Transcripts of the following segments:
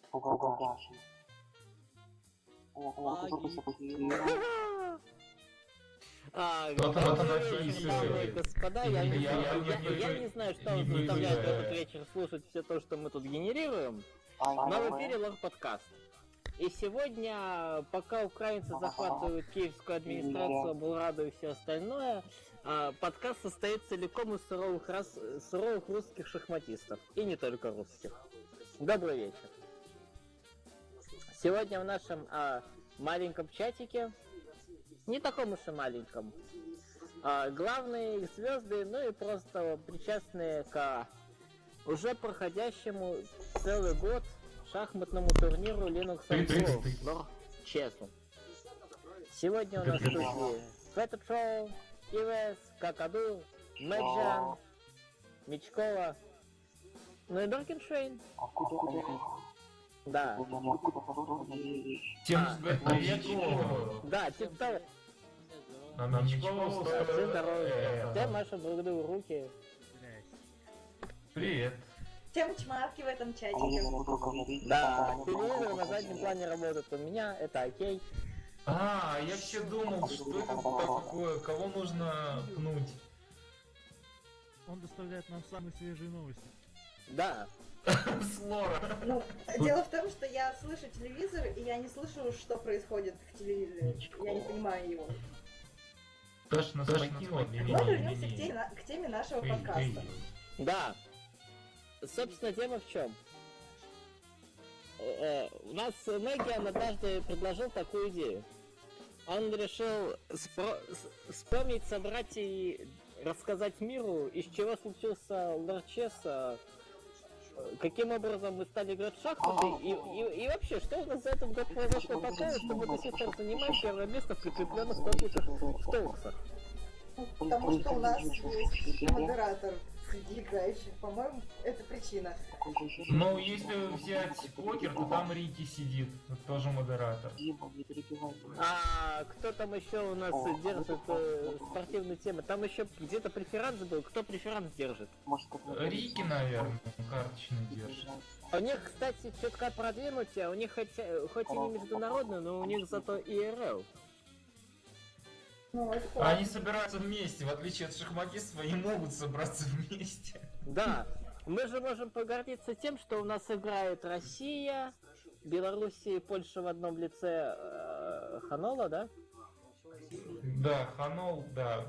Угадашь. Добрый вечер, дамы и Ой. господа. Я не знаю, что не вас заставляет выезжаю. этот вечер слушать все то, что мы тут генерируем. Но в эфире лор-подкаст. И сегодня, пока украинцы захватывают киевскую администрацию, Булраду и все остальное, подкаст состоит целиком из суровых русских шахматистов. И не только русских. Добрый вечер. Сегодня в нашем маленьком чатике, не таком уж и маленьком, главные звезды, ну и просто причастные к уже проходящему целый год шахматному турниру Linux Lord Chess. Сегодня у нас в студии Фэтт Шоу, Ивес, Какаду, Мэджан, Мечкова, ну и Доркиншейн. Да. Всем привет. Да, типа того. А Мечкову Все здоровы. Всем Маша, благодарю руки. Привет. Всем чмарки в этом чатике. Да, телевизор на заднем плане работает у меня, это окей. Я все думал, что это такое, кого нужно пнуть. Он доставляет нам самые свежие новости. Да. С лора. Ну, дело в том, что я слышу телевизор, и я не слышу, что происходит в телевизоре. Я не понимаю его. Точно, смокинула. Мы вернемся к теме нашего подкаста. Да. Собственно, тема в чем? У нас Мэгиан однажды предложил такую идею. Он решил вспомнить, собрать и рассказать миру, из чего случился Лорд Чесс, каким образом мы стали играть в шахматы, и вообще, что у нас за этот год произошло такое, что мы до сих пор занимаем первое место в прикрепленных топиках в Толксах. Потому что у нас есть модератор среди играющих. По-моему, это причина. Ну, если взять покер, то там Рики сидит, тоже модератор. А кто там еще у нас держит спортивную тему? Там еще где-то преферанс был. Кто преферанс держит? Рики, наверное, карточный держит. У них, кстати, чутка продвинутие. У них хоть и не международный, но у них зато ИРЛ. Ну, это Они собираются вместе, в отличие от шахматистов, они могут собраться вместе. Да. Мы же можем погордиться тем, что у нас играет Россия, Белоруссия и Польша в одном лице Ханола, да? Да, Ханол, да.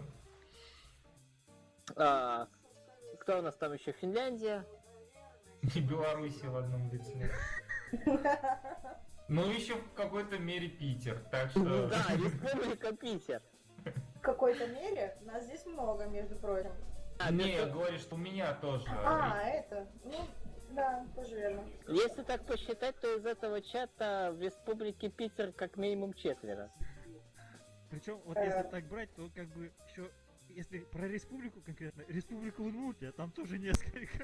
Кто у нас там еще? Финляндия? И Белоруссия в одном лице. Ну, еще в какой-то мере Питер, так что... Да, Республика Питер. в какой-то мере нас здесь много, между прочим. Не, я говорю, что у меня тоже. Это. Ну, да, тоже верно. Если так посчитать, то из этого чата в Республике Питер как минимум 4. Причем, вот если так брать, то как бы еще, если про республику конкретно, республику Удмуртия, там тоже несколько.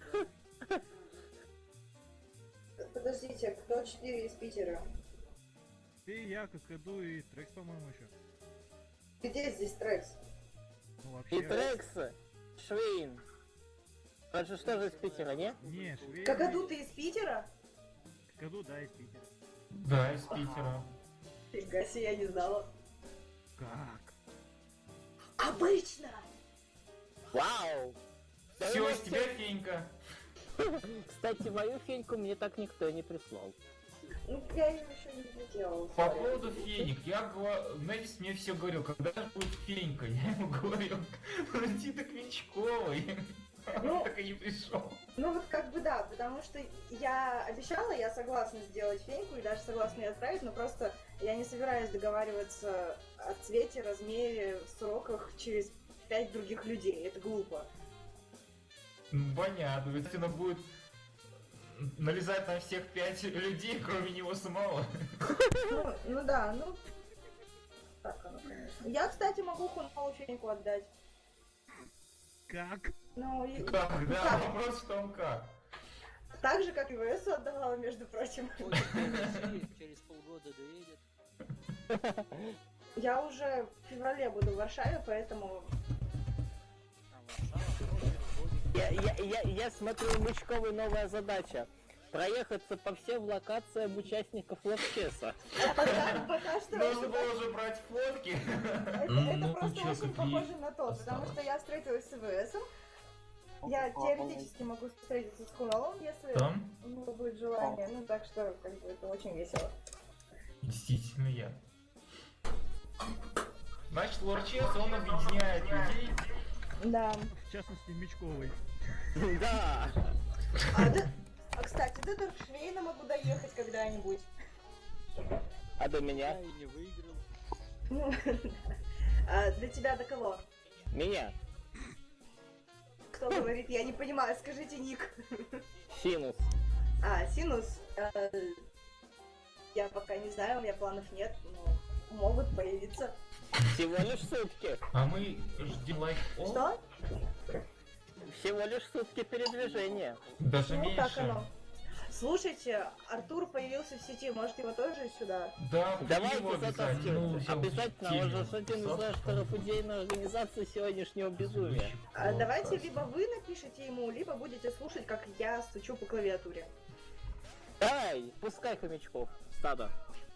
Подождите, кто 4 из Питера? Ты, я, Какаду и Трекс, по-моему, еще. Где здесь Трекс? Ну вообще. И Трекс, Швейн. Он же что же из Питера, не? Не, Швейн. Какаду, ты из Питера? Какаду, да, из Питера. Да, из Питера. Фига себе, я не знала. Как? Обычно! Вау! Все, из тебя Фенька. Кстати, мою феньку мне так никто не прислал. Ну, я ее еще не делала. По поводу феник, Мэдис мне все говорил, когда же будет Фенька, я ему говорил, подойди к Венчковой. Он так и не пришел. Ну вот как бы да, потому что я обещала, я согласна сделать феньку и даже согласна ее отправить, но просто я не собираюсь договариваться о цвете, размере, сроках через 5 других людей, это глупо. Понятно, ведь она будет налезать на всех 5 людей, кроме него самого. Ну да, ну... Так оно, конечно. Я, кстати, могу Хунхолу феньку отдать. Как? Ну, и... Как? Да, как? вопрос в том как. Так же, как и ВСу отдавала, между прочим. Через полгода доедет. Я уже в феврале буду в Варшаве, поэтому... Я смотрю, у Мычковой новая задача. проехаться по всем локациям участников ловчеса. Пока что Нужно было уже брать фотки. это просто чё, очень какие похоже на то, потому осталось? что я встретилась с ИВСом. Я теоретически могу встретиться с Хуналом, если Там? у него будет желание. Ну, так что, как бы, это очень весело. Действительно я. Значит, Лорчес, он объединяет людей. Да. В частности, Мечковой. Да. Кстати, до Доркшвейна могу доехать когда-нибудь. А до меня? Я и не выиграл. Ну, до тебя до кого? Меня. Кто говорит, я не понимаю, скажите ник. Синус. Синус. Я пока не знаю, у меня планов нет, но могут появиться. Всего лишь сутки. А мы ждем лайк. Что? Всего лишь сутки передвижения. Даже Ну, меньше. так оно. Слушайте, Артур появился в сети, может его тоже сюда? Да, Давайте его затаскивать. Обязательно, он же сильно. один из авторов идейной организации сегодняшнего безумия. Давайте либо вы напишите ему, либо будете слушать, как я стучу по клавиатуре. Давай, пускай хомячков. Стадо.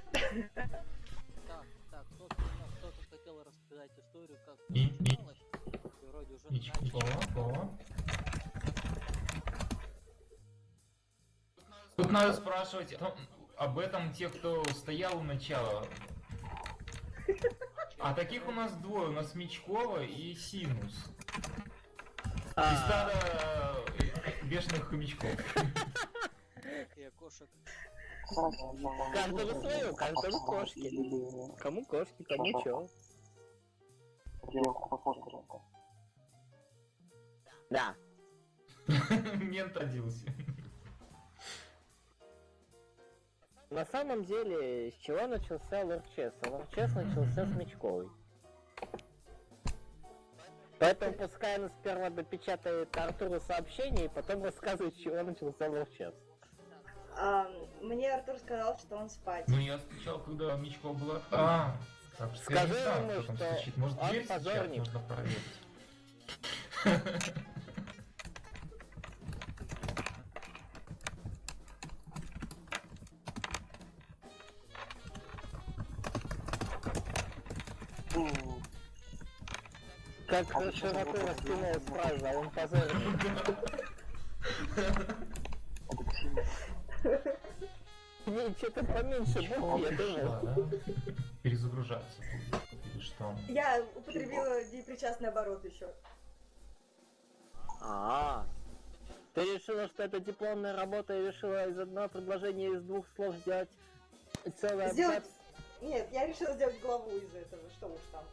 Так, кто-то хотел рассказать историю, как И- начиналось. И вроде уже Ничего. начали. Тут надо спрашивать об этом тех, кто стоял у начала. А таких у нас двое. У нас Мечкова и Синус. И стадо бешеных хомячков. И окошек. Каждого свое, каждого кошки. Кому кошки, кому чё. Да. Мент родился. На самом деле, с чего начался Лорчес? Лорчес начался с Мечковой. Поэтому пускай она сперва допечатает Артуру сообщение, и потом рассказывает, с чего начался Лорчес. Мне Артур сказал, что он спать. Ну я встречал, когда Мечкова была. Так, Скажи я не знаю, ему, кто там что стучит. Может, он дверь стучат? позорник. Нужно проверить. Как широко раскинулась фраза, он позорник. Не, что-то поменьше букв, я думал. Да? Перезагружаться будет, или что? Я употребила непричастный оборот еще. Ты решила, что это дипломная работа и решила из одного предложения из двух слов сделать целый Сделать... абзац? Нет, я решила сделать главу из этого, что уж там.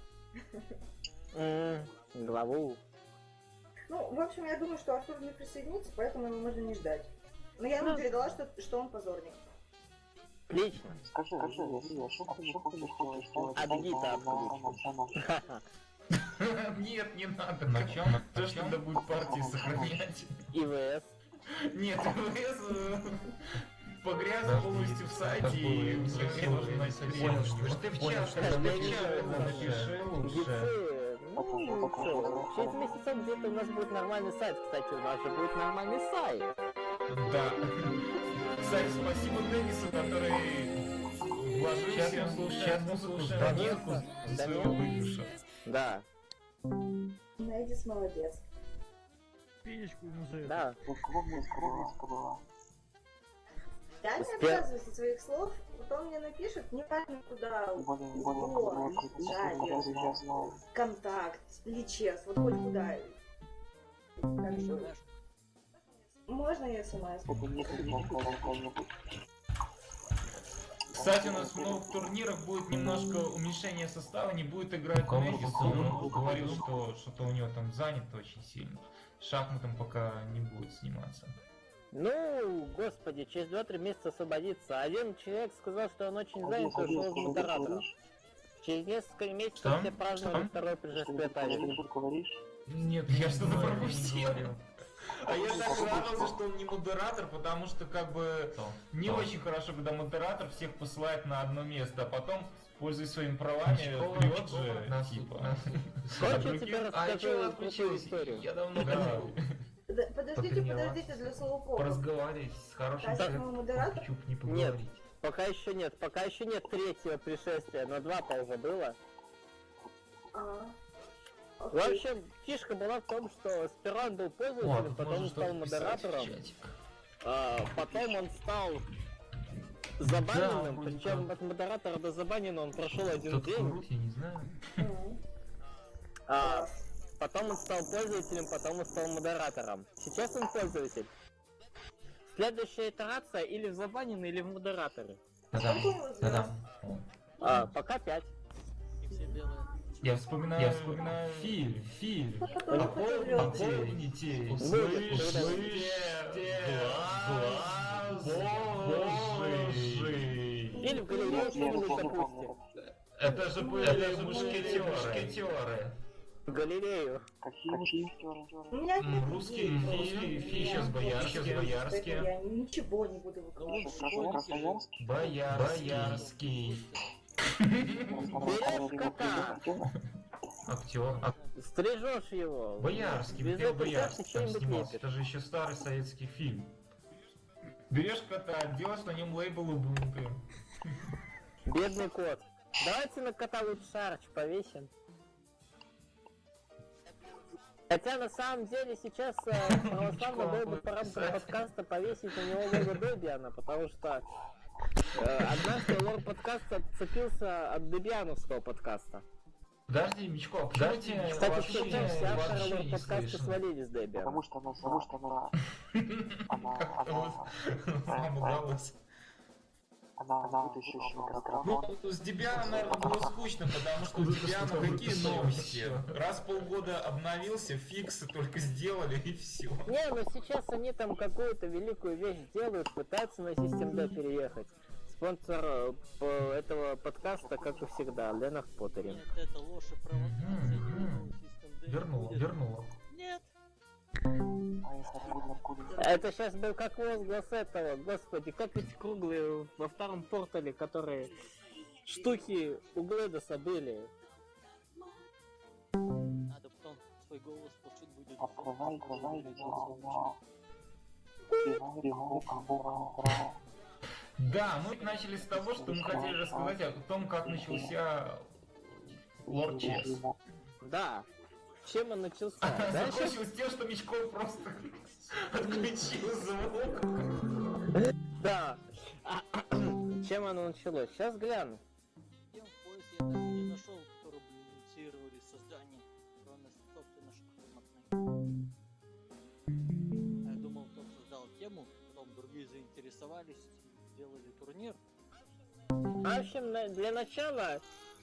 Главу. Ну, в общем, я думаю, что Артур не присоединится, поэтому его можно не ждать. Но я ему передала, что он позорник. Отлично. Скажи, я что хочешь сделать? Адгита отключить. Нет, не надо. На чем? То, что надо будет партии сохранять. ИВС. Нет, ИВС погряз полностью в сайте и мне нужно найти. Понял, что Ты в чат, напиши лучше. Гицы, ну, чё, через месяцок где-то у нас будет нормальный сайт. Кстати, у нас же будет нормальный сайт. Да. Кстати, спасибо Денису, который вложился. Сейчас мы слушаем музыку за своего выигрыша. Да, Найдис молодец. Пенечку ему за это. да. Скромная была. Я не отказываюсь от своих слов, потом мне напишет, неважно куда, Более Джаггер, я знаю. Контакт, Личес, вот хоть куда. Так что, Знаешь, можно я смс? Это не какой-нибудь. Кстати, у нас в новых турнирах будет немножко уменьшение состава, не будет играть Негис. Он говорил, что что-то у него там занято очень сильно. Шахматом пока не будет сниматься. Ну, господи, через 2-3 месяца освободится. Один человек сказал, что он очень занят и ушел из модератора. Через несколько месяцев Что? все праздновали Что? второй пришествие Тани. Говоришь? Нет, я что-то пропустил. А я так радовался, что он не модератор, потому что как бы не очень хорошо, когда модератор всех посылает на одно место, а потом, пользуясь своими правами, прет же, типа. Хочешь, я тебе расскажу крутую историю? Я давно хотел. Подождите, для слоупоков. Поразговаривать с хорошим Катя, человеком. мой модератор? Чуп не поговорить. Пока еще нет третьего пришествия, но 2-то уже было. Ага. В общем, фишка была в том, что сперва он был пользователем, потом он стал модератором, потом он стал забаненным, причем от модератора до забаненного он прошел один день. Я не знаю. Потом он стал пользователем, потом он стал модератором. Сейчас он пользователь. Следующая итерация или в забаненный, или в модераторы. Пока 5. И все белые. Я вспоминаю фильм. Напомните, Или в галерее что-нибудь допустим. Это же были мушкетеры. В галерею. Какие мушкетеры? У меня нет Русские идей. фи, сейчас боярские. Я ничего не буду выкладывать. Красноярский? Боярский. Берешь кота, Актер. стрижешь его. Боярский, Без Михаил этого Боярский ничего там не снимался. лепишь. Это же еще старый советский фильм. Берешь кота, делаешь на нем лейбл Ubuntu. Бедный кот. Давайте на кота лучше шарч повесим. Хотя на самом деле сейчас православно было бы по рамкам подкаста повесить на него лого Дебиана, потому что однажды лор подкаста отцепился от дебиановского подкаста. Подожди, Мичко, подожди. Кстати, сейчас все авторы лор подкаста свалили с Дебиана. Потому что она вытащила микрофон. Ну, с Дебианом, наверное, было скучно, потому что у Дебиана какие новости? Раз в полгода обновился, фиксы только сделали и все. Не, но сейчас они там какую-то великую вещь делают, пытаются на System D переехать. Спонсор этого подкаста, как и всегда, Ленах Поттерин. Нет, это ложь и провокация. Вернула. Нет. Это сейчас был как возглас этого, господи, как эти круглые во втором портале, которые штуки у Глэдоса были. Надо потом свой голос почуть будет. Открывай, Да, мы начали с того, что мы хотели рассказать о том, как начался Лорд Чес. Да. Чем он начался? Дальше... Закончилось тем, что Мичков просто отключил звук. Да. Чем оно началось? Сейчас гляну. Тем в поиске я так и не нашел, которые бы инициировали создание, кроме собственно шахматной. Я думал, кто создал тему, потом другие заинтересовались, сделали турнир. В общем, для начала...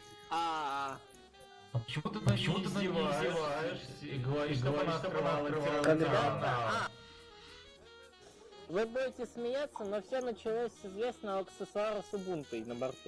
Почему ты на издеваешься и говоришь, что она открывала Когда-то... Вы будете смеяться, но все началось с известного аксессуара с Ubuntu на борту.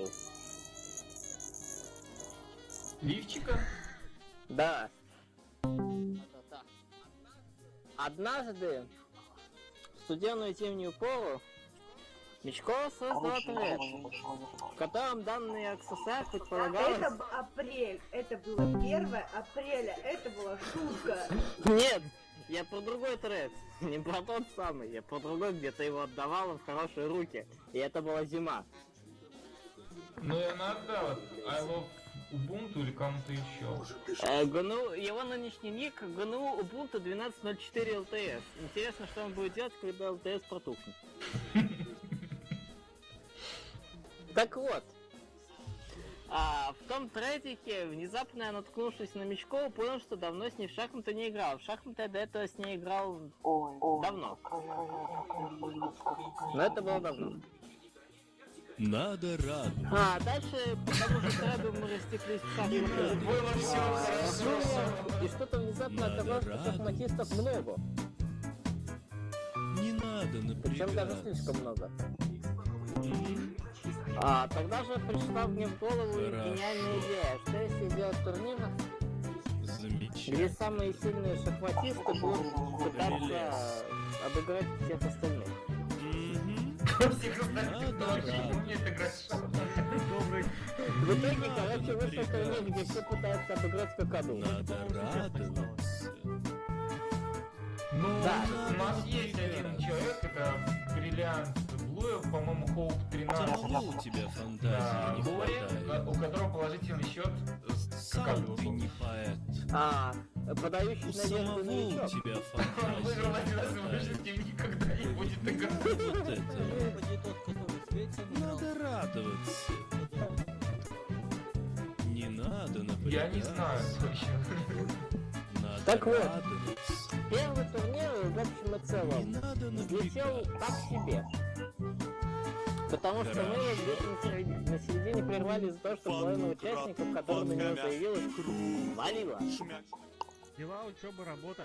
Лифчика? Да. Да-да-да. Однажды, в студеную зимнюю пору, Мичков создал трек, в котором данный аксессуар предполагалось... Это апрель, это было 1 апреля, это была шутка. Нет, я про другой трек, не про тот самый, я про другой, где ты его отдавала в хорошие руки, и это была зима. Ну и она отдала I love Ubuntu или кому-то еще. ГНУ, его нынешний ник GNU Ubuntu 12.04 LTS. Интересно, что он будет делать, когда LTS протухнет. Так вот, в том тредике, внезапно наткнувшись на Мичкова, понял, что давно с ней в шахматы не играл. В шахматы я до этого с ней играл давно. Но это было давно. Надо радоваться. Дальше по тому же треду мы растеклись в шахматы. Было все хорошо. И что-то внезапно оказалось, что шахматистов много. Не надо Причем даже напрягаться. слишком много. Тогда же пришла мне в голову гениальная идея, что если сделать турнир, где самые сильные шахматисты будут пытаться обыграть всех остальных. Всех остальных тоже не умеет играть в шахматы. В итоге, короче, вышел турнир, где все пытаются обыграть какаду. Надо радоваться. Ну, Да. у нас есть один человек, это Бриллиант Блуев, по-моему, Хоуп 13. Почему у тебя Да, фантазии не Лори, хватает? у которого положительный счет с Сам Какаду. ты не поэт. Подающий У надежду самого у новичок. тебя Он выиграл фантазии один не раз и больше с хватает. ним никогда не будет играть. Вот это. Господи, тот, который с Бейтсом играл. Надо радоваться. Не надо напрягаться. Я не знаю точно. Надо Так вот. радоваться. Первый турнир, в общем и Не целом, надо взлетел напрягаться. так себе. Потому что мы его где-то на середине прервали из-за того, что половина участников, которые на него заявилась, валила. Дела, учеба, работа.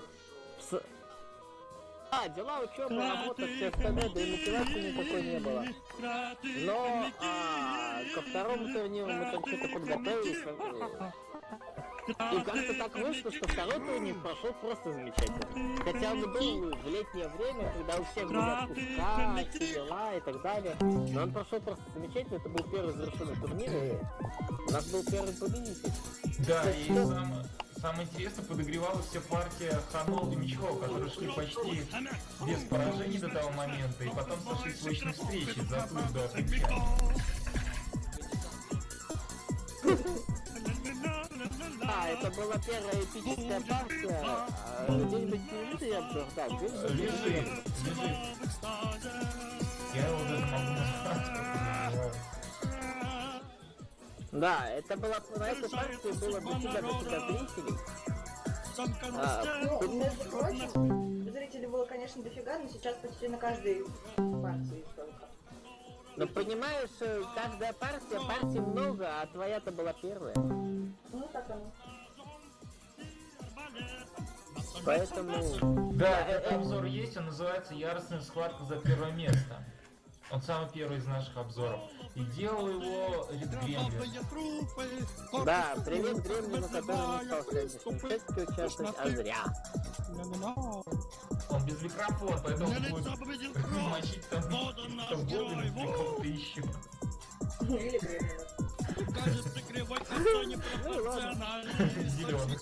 Дела, учеба, работа, все остальное, да и мотивации никакой не было. Но ко второму турниру мы там что-то подготовились. И как-то так вышло, что второй турнир прошел просто замечательно. Хотя он и был в летнее время, когда у всех были отпуска, все дела и так далее. Но он прошел просто замечательно, это был первый завершенный турнир, и у нас был первый победитель. Да, и самое интересное, подогревалась вся партия Ханол и Мичхо, которые шли почти без поражений до того момента, и потом сошлись в очной встрече за плюс до окончания. Это была первая эпическая партия. Где-нибудь переведи я обзор, да, Лежит. Я его даже могу назвать, как называю. Да, это была, на этой партии было дофига зрителей. Ну, между прочим, зрителей было, конечно, дофига, но сейчас почти на каждой партии только. Но понимаешь, каждая партий много, а твоя-то была первая. Ну, так оно. Поэтому... Да, этот обзор есть, он называется «Яростная схватка за первое место». Он самый первый из наших обзоров. И делал его Рид Гремлин. Да, привет Гремлину, который не стал в следующем сетке участвовать, а зря. Он без микрофона, поэтому будет мочить там Гоблина или кого-то еще. Или Гремлина. Ну ладно. Зеленый.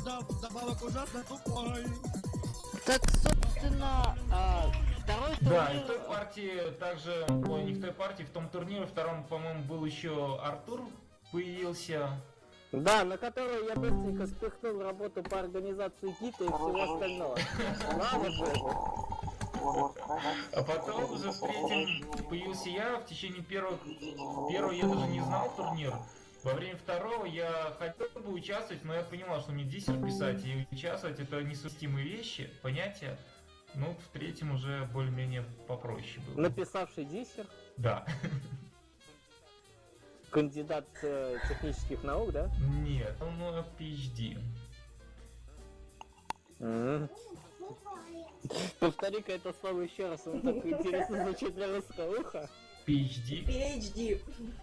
Так, собственно, второй Да, и турнир... в той партии также, ой, не в той партии, в том турнире втором, по-моему, был еще Артур появился. Да, на которую я быстренько спихнул работу по организации гита и всего остального. Слава богу. А потом уже в третьем появился я. В течение первого я даже не знал турнир. Во время второго я хотел бы участвовать, но я понимал, что мне диссер писать и участвовать это несовместимые вещи, понятия. Ну, в третьем уже более-менее попроще было. Написавший диссер, Да. кандидат технических наук, да? Нет, он PhD. Повтори-ка это слово еще раз, он так интересно звучит для русского уха. PhD. PhD.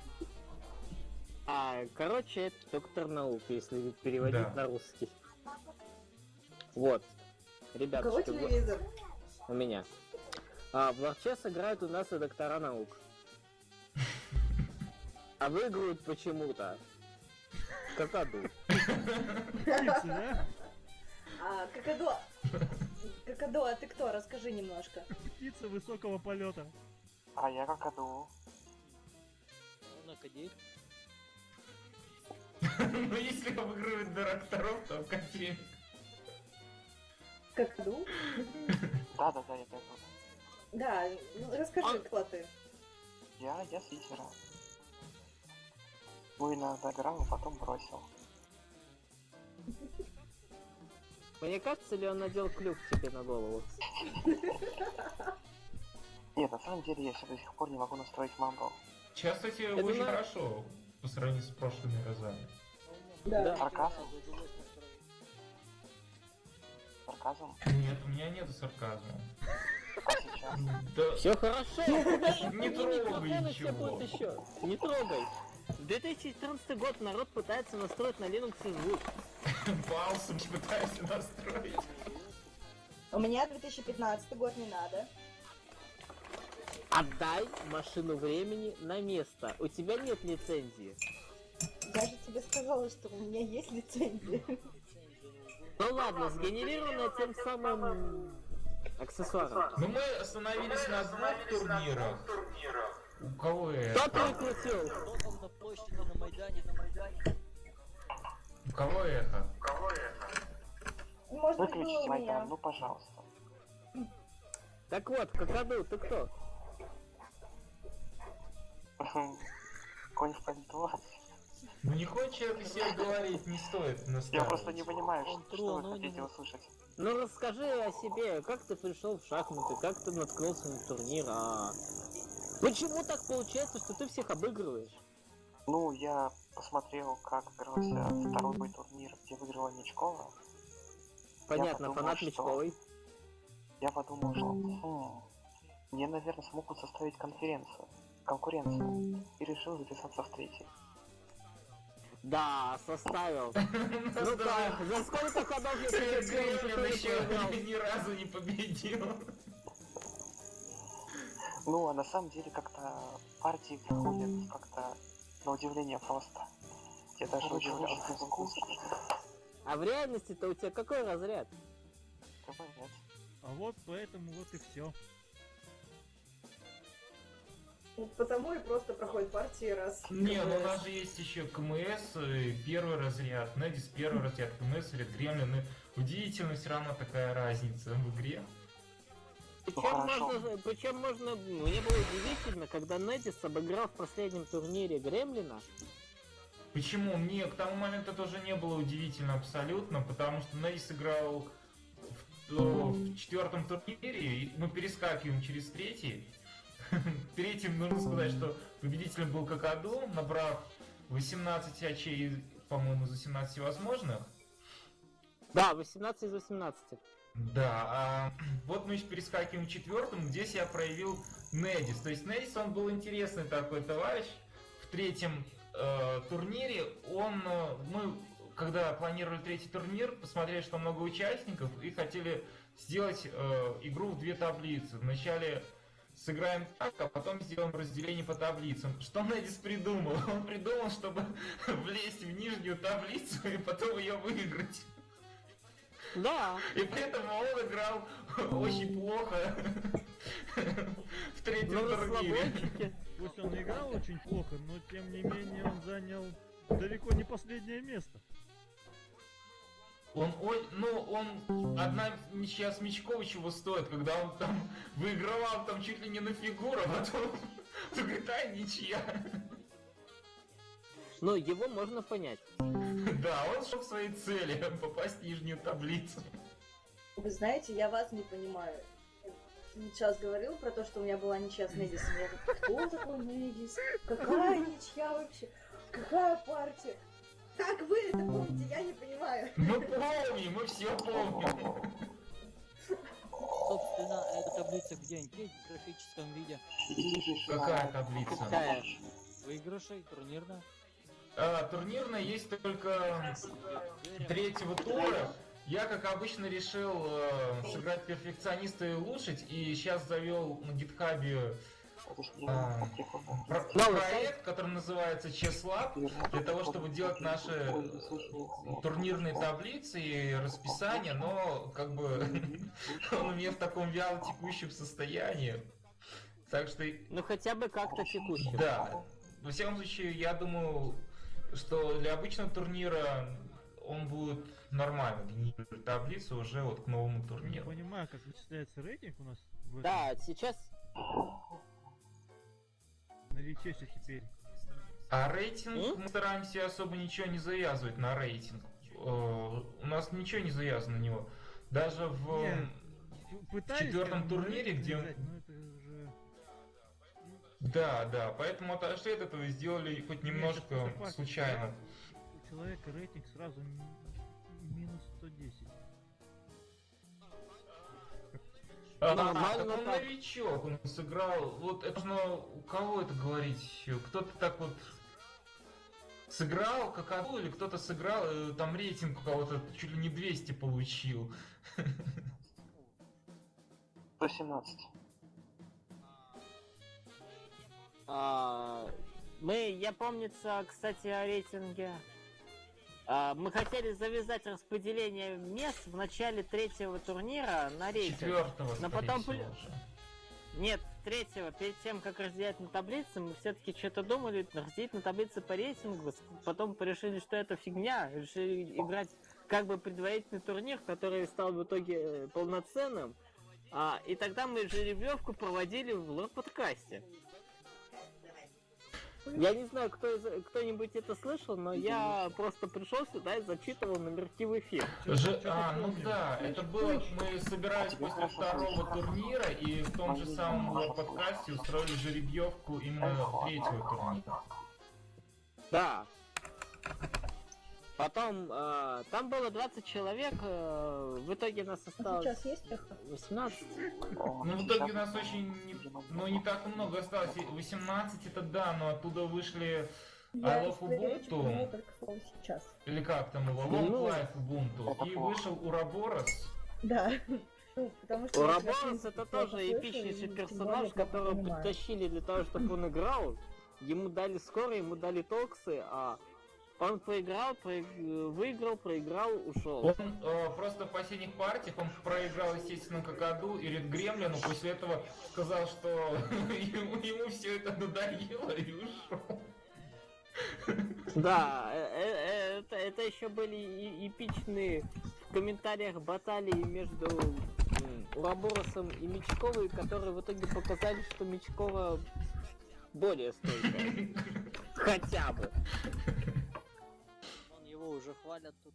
Короче, это доктор наук, если переводить Да. на русский. Вот. У Ребята, кого телевизор? у меня. В Ларчес играют у нас и доктора наук. А выиграют почему-то Какаду. Птицы, да? Какадо. Какадо, а ты кто? Расскажи немножко. Птица высокого полета. А я Какаду. Ну, кадей. Но если выигрывает докторов, то академик. Какаду? Да, я так. Да, ну, расскажи, кто ты. Я с Исера. Буйно дограл, а потом бросил. Мне кажется, ли он надел клюк тебе на голову? Нет, на самом деле я все до сих пор не могу настроить мамбл. Сейчас, кстати, Это очень на- хорошо по сравнению с прошлыми разами. Да. Сарказм? Сарказм? Нет, у меня нету сарказма. А сейчас? Да, Все хорошо. не трогай Микрофоны все ничего. будет еще. Не трогай. 2014 год народ пытается настроить на Linux звук. Палсом пытаюсь настроить. У меня 2015 год, не надо. Отдай машину времени на место. У тебя нет лицензии. Я же тебе сказала, что у меня есть лицензия. Ну ладно, сгенерированная тем самым аксессуаров. Ну мы остановились на 2 турнирах. У кого Кто это? перекрутил? Кто там на площади на Майдане? У кого это? Может быть, было Выключить у Майдан, меня. ну пожалуйста. Так вот, Какаду, ты кто? Конь в пальто. Ну не хочет человек себе говорить, не стоит Я наставить. просто не понимаю, Он что трон, вы он хотите не- услышать. Ну расскажи о себе, как ты пришел в шахматы, как ты наткнулся на турнир, Почему так получается, что ты всех обыгрываешь? Ну, я посмотрел, как игрался второй турнир, где выиграла Мечкова. Понятно, подумал, фанат что- Мечковой. Я подумал, что мне, наверное, смогут составить конкуренцию. И решил записаться в третий. Да, составил. Ну так, за сколько ходов я тебе первым Гремлин туре еще проиграл? ни разу не победил. Ну, а на самом деле как-то партии проходят как-то на удивление просто. Я даже удивлялся вкусу. А в реальности-то у тебя какой разряд? КВН. А вот поэтому вот и все. Вот потому и просто проходит партии раз. Не, ну у нас же есть еще КМС, первый разряд, Недис первый разряд, КМС или Гремлин. И удивительно все равно такая разница в игре. Причем можно, мне было удивительно, когда Недис обыграл в последнем турнире Гремлина. Почему? Мне к тому моменту тоже не было удивительно абсолютно, потому что Недис играл в четвертом турнире, и мы перескакиваем через третий. Третьим нужно сказать, что победителем был Какаду, набрав 18 очей, по-моему, за 17 возможных. Да, 18 из 18. Да, вот мы перескакиваем к четвертому, где себя проявил Недис. То есть Недис, он был интересный такой товарищ. В третьем турнире мы, когда планировали третий турнир, посмотрели, что много участников, и хотели сделать игру в 2 таблицы. Вначале сыграем так, а потом сделаем разделение по таблицам. Что Недис придумал? Он придумал, чтобы влезть в нижнюю таблицу и потом ее выиграть. Да. И поэтому он играл очень плохо в третьем Ну, турнире. расслабончики. Пусть он и играл очень плохо, но тем не менее он занял далеко не последнее место. Он одна ничья с Мечковой чего стоит, когда он там выигрывал там чуть ли не на фигуру, а потом говорит, ничья. Но его можно понять. Да, он шел к своей цели, попасть в нижнюю таблицу. Вы знаете, я вас не понимаю. Сейчас говорил про то, что у меня была ничья с Недисом. Я говорю, кто такой Недис? Какая ничья вообще? Какая партия? Как вы это помните? Я не понимаю. Мы помним, мы все помним. Собственно, эта таблица где-нибудь есть в графическом виде. Какая таблица? Какая? Выигрышей, турнирная. Турнирная есть только третьего тура. Я, как обычно, решил сыграть перфекциониста и улучшить, и сейчас завел на гитхабе проект, который называется ChessLab, для того, чтобы делать наши турнирные таблицы и расписание, но как бы он у меня в таком вяло текущем состоянии. Так что... Ну хотя бы как-то текущим. Да. Во всяком случае, я думаю, что для обычного турнира он будет нормально генерировать таблицу уже вот к новому Я не турниру. понимаю, как вычисляется рейтинг у нас в этом, Да, сейчас... на Личесе теперь. А рейтинг мы стараемся особо ничего не завязывать на рейтинг. У нас ничего не завязано на него. Даже в Не, пытались, четвертом как бы, турнире, где... завязать, но это уже... Да, поэтому отошли от этого и сделали хоть немножко просто факт, случайно. У человека рейтинг сразу минус 110. Нормально так он так. новичок, он сыграл. Вот это нужно у кого это говорить? Кто-то так вот сыграл, как одну, или кто-то сыграл, там рейтинг у кого-то чуть ли не 200 получил. 117. Я помнится, кстати, о рейтинге. Мы хотели завязать распределение мест в начале третьего турнира на рейтинг. Четвертого, Но скорее потом всего, пли- уже. Нет, третьего. Перед тем, как разделять на таблицы, мы все-таки что-то думали, разделить на таблицы по рейтингу. Потом решили, что это фигня. Решили играть как бы предварительный турнир, который стал в итоге полноценным. И тогда мы жеребьевку проводили в лор-подкасте. Я не знаю, кто-нибудь это слышал, но я просто пришел сюда и зачитывал номерки в эфир. Ну да, это было, мы собирались после второго турнира и в том же самом подкасте устроили жеребьевку именно третьего турнира. Да. Потом, там было 20 человек, в итоге нас осталось Сейчас есть их? 18. Ну в итоге нас очень, не так много осталось, 18 это да, но оттуда вышли I Love Ubuntu, только слово сейчас. или как там его, Long Life Ubuntu, и вышел Ураборос. Да. Ну, потому что Ураборос это тоже эпичнейший персонаж, которого притащили для того, чтобы он играл. Ему дали скоро, ему дали токсы, а он проиграл, выиграл, проиграл, ушел. Он просто в последних партиях он проиграл, естественно, Какаду и Ред Гремлину, после этого сказал, что ему все это надоело и ушел. Да, это еще были эпичные в комментариях баталии между Ураборосом и Мечковой, которые в итоге показали, что Мечкова более стойкая. Хотя бы. Вон его уже хвалят тут.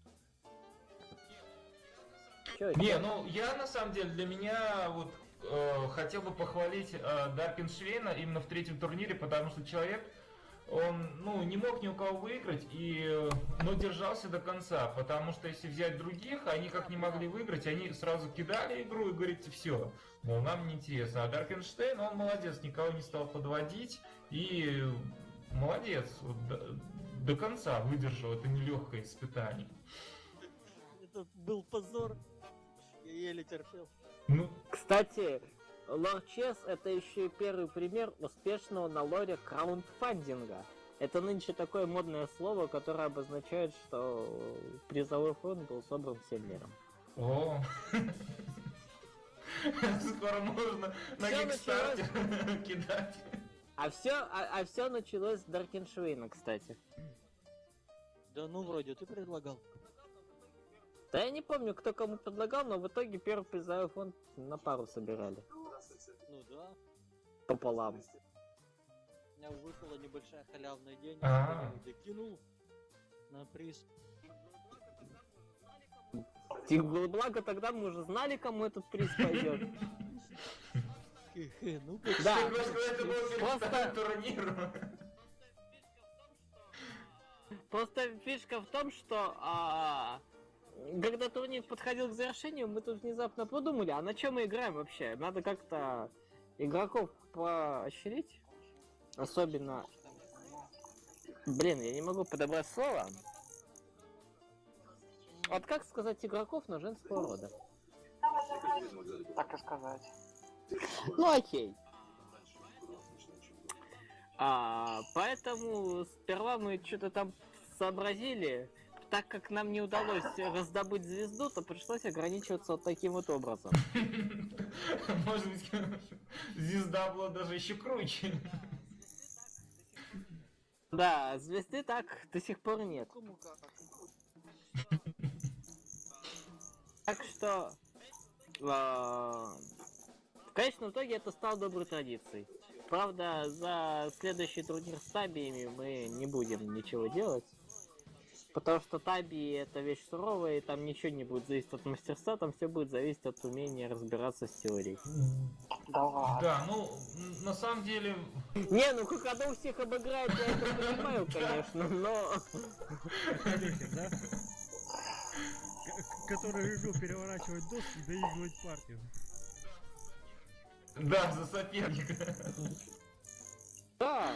Не, ну я на самом деле, для меня вот хотел бы похвалить Даркеншвейна именно в третьем турнире, потому что человек, он не мог ни у кого выиграть, но держался до конца, потому что если взять других, они как не могли выиграть, они сразу кидали игру и говорите, все, мол, нам неинтересно. А Даркенштейн, он молодец, никого не стал подводить, и молодец, вот, до конца выдержал это нелегкое испытание. Это был позор. Я еле терпел. Ну, Кстати, лор-чес это еще и первый пример успешного на лоре краундфандинга. Это нынче такое модное слово, которое обозначает, что призовой фонд был собран всем миром. о, скоро можно на Всё Кикстарте кидать. А все началось с Даркеншвейна, кстати. Да ну вроде ты предлагал. Да я не помню, кто кому предлагал, но в итоге первый призовой фонд на пару собирали. Ну да. Пополам. У меня выпала небольшая халявная денег, А. я докинул на приз. Благо тогда мы уже знали, кому этот приз пойдет. Хе-хе, ну Да. Ты хочешь сказать, это был перед Просто- вторым турниром? Просто фишка в том, что когда турнир подходил к завершению, мы тут внезапно подумали, а на чем мы играем вообще? Надо как-то игроков поощрить. Особенно... Блин, я не могу подобрать слово. Вот как сказать игроков, но женского рода? Так и сказать. Ну окей. Поэтому сперва мы что-то там сообразили. Так как нам не удалось раздобыть звезду, то пришлось ограничиваться вот таким вот образом. Может быть, звезда была даже еще круче. Да, звезды так до сих пор нет. кому как. Так что в конечном итоге это стало доброй традицией. Правда, за следующий турнир с табиями мы не будем ничего делать. Потому что таби это вещь суровая, и там ничего не будет зависеть от мастерства, там все будет зависеть от умения разбираться с теорией. Да ладно. Да, ну, на самом деле... Не, ну Хакадо всех обыграет, я это понимаю, конечно, но... Олеся, да? Который любил переворачивать доски и доигрывать партию. Да, за соперника. Да.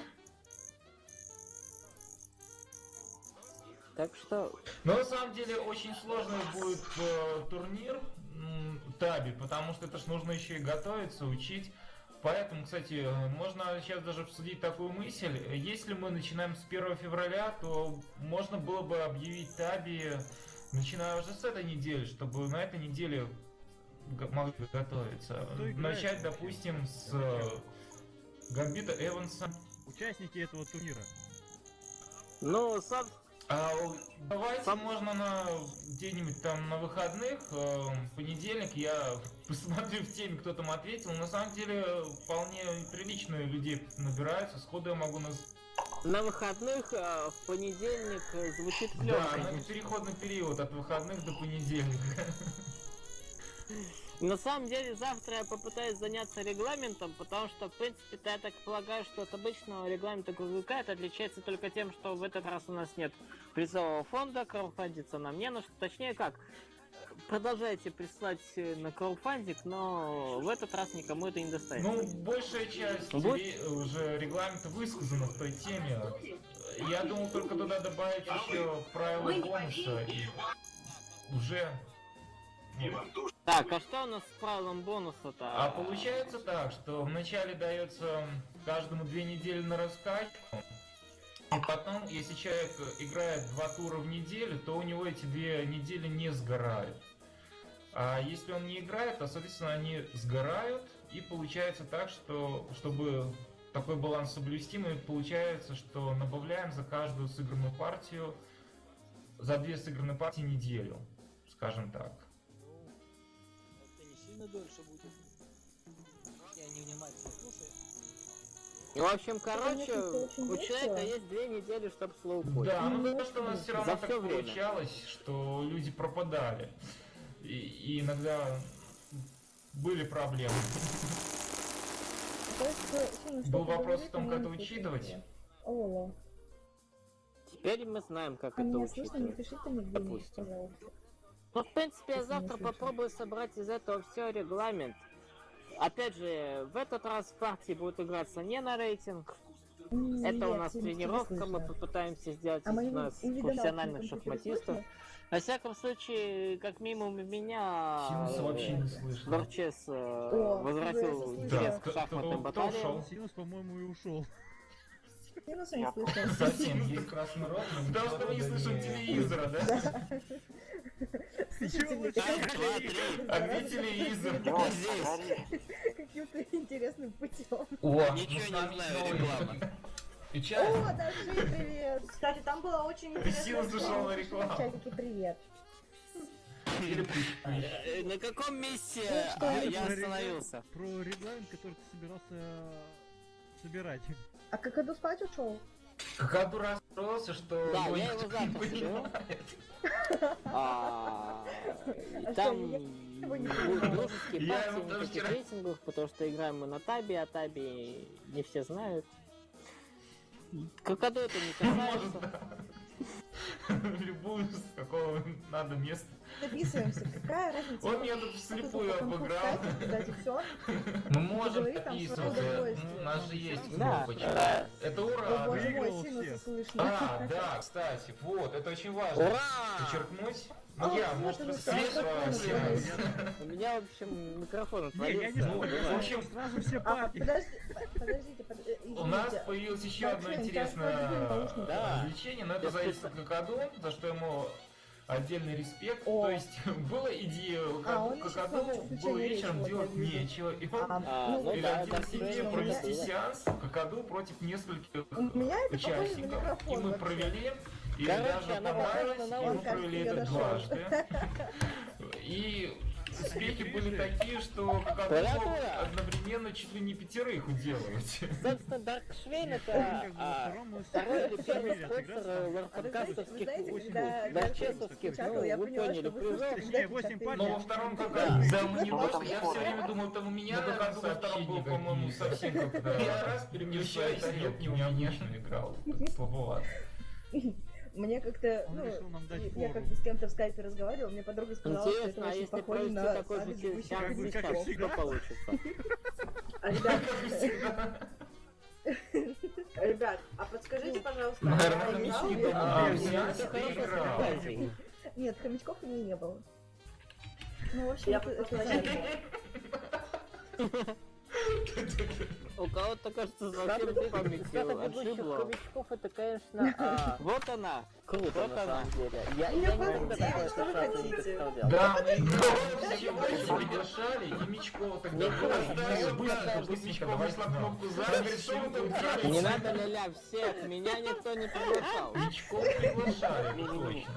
Так что... Но на самом деле очень сложный будет турнир Таби, потому что это ж нужно еще и готовиться, учить. Поэтому, кстати, можно сейчас даже обсудить такую мысль. Если мы начинаем с 1 февраля, то можно было бы объявить Таби, начиная уже с этой недели, чтобы на этой неделе могли готовиться. Кто играет? Начать, допустим, с Гамбита Эванса. Участники этого турнира. Ну, сам... Давайте можно на где-нибудь там на выходных, в понедельник я посмотрю в теме, кто там ответил. На самом деле вполне приличные людей набираются. Сходу я могу на выходных в понедельник звучит Да, клёво, но это конечно. переходный период от выходных до понедельника. На самом деле, завтра я попытаюсь заняться регламентом, потому что, в принципе, я так полагаю, что от обычного регламента кругляка это отличается только тем, что в этот раз у нас нет призового фонда, краудфандиться нам не на что. Точнее как, продолжайте прислать на краудфандик, но в этот раз никому это не достанет. Ну, большая часть уже регламента высказана в той теме. Я думал только туда добавить еще правила бонуса и уже... Так, а что у нас с правилом бонуса-то? А получается так, что вначале дается каждому 2 недели на раскачку, и потом, если человек играет 2 тура в неделю, то у него эти 2 недели не сгорают. А если он не играет, то, соответственно, они сгорают, и получается так, что, чтобы такой баланс соблюсти, мы получается, что добавляем за каждую сыгранную партию, за 2 сыгранные партии неделю, скажем так. Это не сильно дольше будет. Я невнимательно слушаю. В общем, короче, очень у человека весело. есть 2 недели, чтобы слоупуть. Да, ну то, что у нас все равно За так всё время. получалось, что люди пропадали. И иногда были проблемы. Был вопрос в том, как это учитывать. О, Теперь мы знаем, как а это меня слышно? Не учитывать. пишите нигде, Допустим. пожалуйста. Ну, в принципе, я Если не завтра слышно. попробую собрать из этого все регламент. Опять же, в этот раз партии будут играться не на рейтинг. Это у нас тренировка, мы попытаемся сделать А мы из нас увидали, профессиональных на компьютере шахматистов. слышно? Во всяком случае, как минимум у меня Синуса вообще не слышно. Лорчес О, возвратил да, интерес да. к шахматным Кто ушел? баталиям. Синус, по-моему, и ушел. Синуса не слышно. Совсем есть красный рот, потому что мы не слышим телевизора, да? Чего вы А где телевизор? Каким-то интересным путем. О, Ничего не знаю, реклама. И О, чай? Даши, привет! Кстати, там была очень интересная Синус ушел на рекламу. Чатики, привет. На каком месте что я это? остановился? Про регламент, который ты собирался собирать. А Какаду спать ушел? Какаду расстроился, что Да, его я никто его не завтра жду. понимает. А Там что, его не будут понимаю? дружеские Я партии, его тоже никаких вчера- рейтингов, потому что играем мы на Таби, а Таби не все знают. Какаду это не Может, касается. любую, с какого надо места. Записываемся, какая разница? Он меня тут вслепую Потом обыграл. кстати, все. Мы можем Говори там свое записываться, удовольствие. у нас же есть Да. кнопочка. Это О, ура! боже мой, выиграл синуса всех. слышно. А, да, кстати, вот, это очень важно. Ура! Подчеркнуть. Ну А, я, вот может, оно, свет микрофон сеанс. У меня, в общем, микрофон Не, отвалился. я не Ну, знаю. в общем, Сразу все партии. Подождите, У нас извините. появилось еще Так, одно Швейн, интересное сейчас подожди, Да. развлечение, но это Я зависит от специально- Какаду, за что ему отдельный респект. О. То есть была идея у он еще Какаду, сказал, было включение вечером речи, делать вот я вижу. нечего, и он Ну или да, один да, себе слышно, провести да. сеанс Какаду против нескольких У меня это похоже на участников. микрофон И мы вообще. провели, и Короче, даже она понравилось, похожа на и вас, мы как провели я это дошел. дважды. И успехи были такие, что Какаду Да, мог да. одновременно чуть ли не 5 уделывать. Собственно, Даркшвейн Как это бы на втором мы второй или первый сумели спонсор отыграться. А вы лорд-подкастерских знаете, Осенью. когда Дарчесовских, чатал, я вы поняла, поняли, что вы призов. слушаете Точнее, 8 чаты. партий. Но во втором как Да. да, мы не Ну, просто, там я спорно. все время думал, там у меня на Какаду во втором был, по-моему, совсем как-то. Я раз перемещаюсь, нет, не умеешь играл. Слабовато. Мне как-то, Он ну, решил нам дать я фору. как-то с кем-то в скайпе разговаривала, мне подруга сказала, что это Интересно, а очень если похоже провести на такой сами же бегущих сеанс как сейчас, всегда. что получится? А, ребят, а подскажите, пожалуйста, Наверное, а играл хомячки ли- дома. А, в сеансе это ты хорошая играл. фантазия. Нет, хомячков у меня не было. Ну, в общем, Я это просто правильно. У кого-то, кажется, совсем памятью ошибло. Хомячков это, конечно... Вот она! Круто, на самом деле. Я Мне никогда понравилось, такое что вы совершенно не хотите. представлял. Да, мы его приглашали, и Мечкова тогда Мне было, кажется, и что быстро Мечкова нашла кнопку за, говорит, что вы тут делаете? Не надо ля-ля всех, меня никто не приглашал. Мечкова приглашали, точно.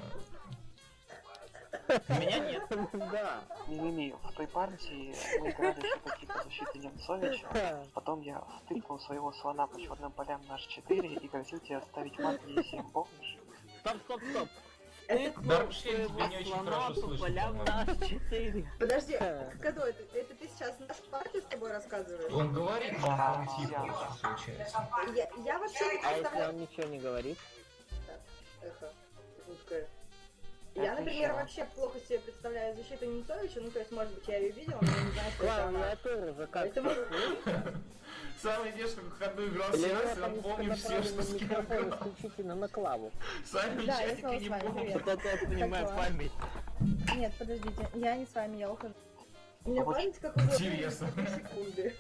Меня нет. Да. Не-не-не, в той партии мы играли что-то типа защиты Немцовича, потом я втыкнул своего слона по черным полям на H4 и грозил тебе оставить мат Е7, помнишь? Стоп. Даркшейн тебя не очень хорошо слышно, Полям по-моему. на 4. Подожди, Кадо, это ты сейчас нашу партию с тобой рассказываешь? Он говорит, но Да, он тихо я- очень случается. Я вообще не А если представляю... он ничего не говорит? Эхо. Жуткое. Я, например, вообще плохо себе представляю защиту Немцовича, ну, то есть, может быть, я ее видела, но я не знаю, что это она. Клавиатура уже как Поэтому... Самое интересное, как ходу играл Или Сиас, это он помнит все, что с кем микрофон играл. исключительно на клаву. Сами Да, я чатика снова не с вами, помнят. привет. Вот это я понимаю Такое. память. Нет, подождите, я не с вами, я ухожу. У меня Вот память как у Владимира, интересно. 3 секунды.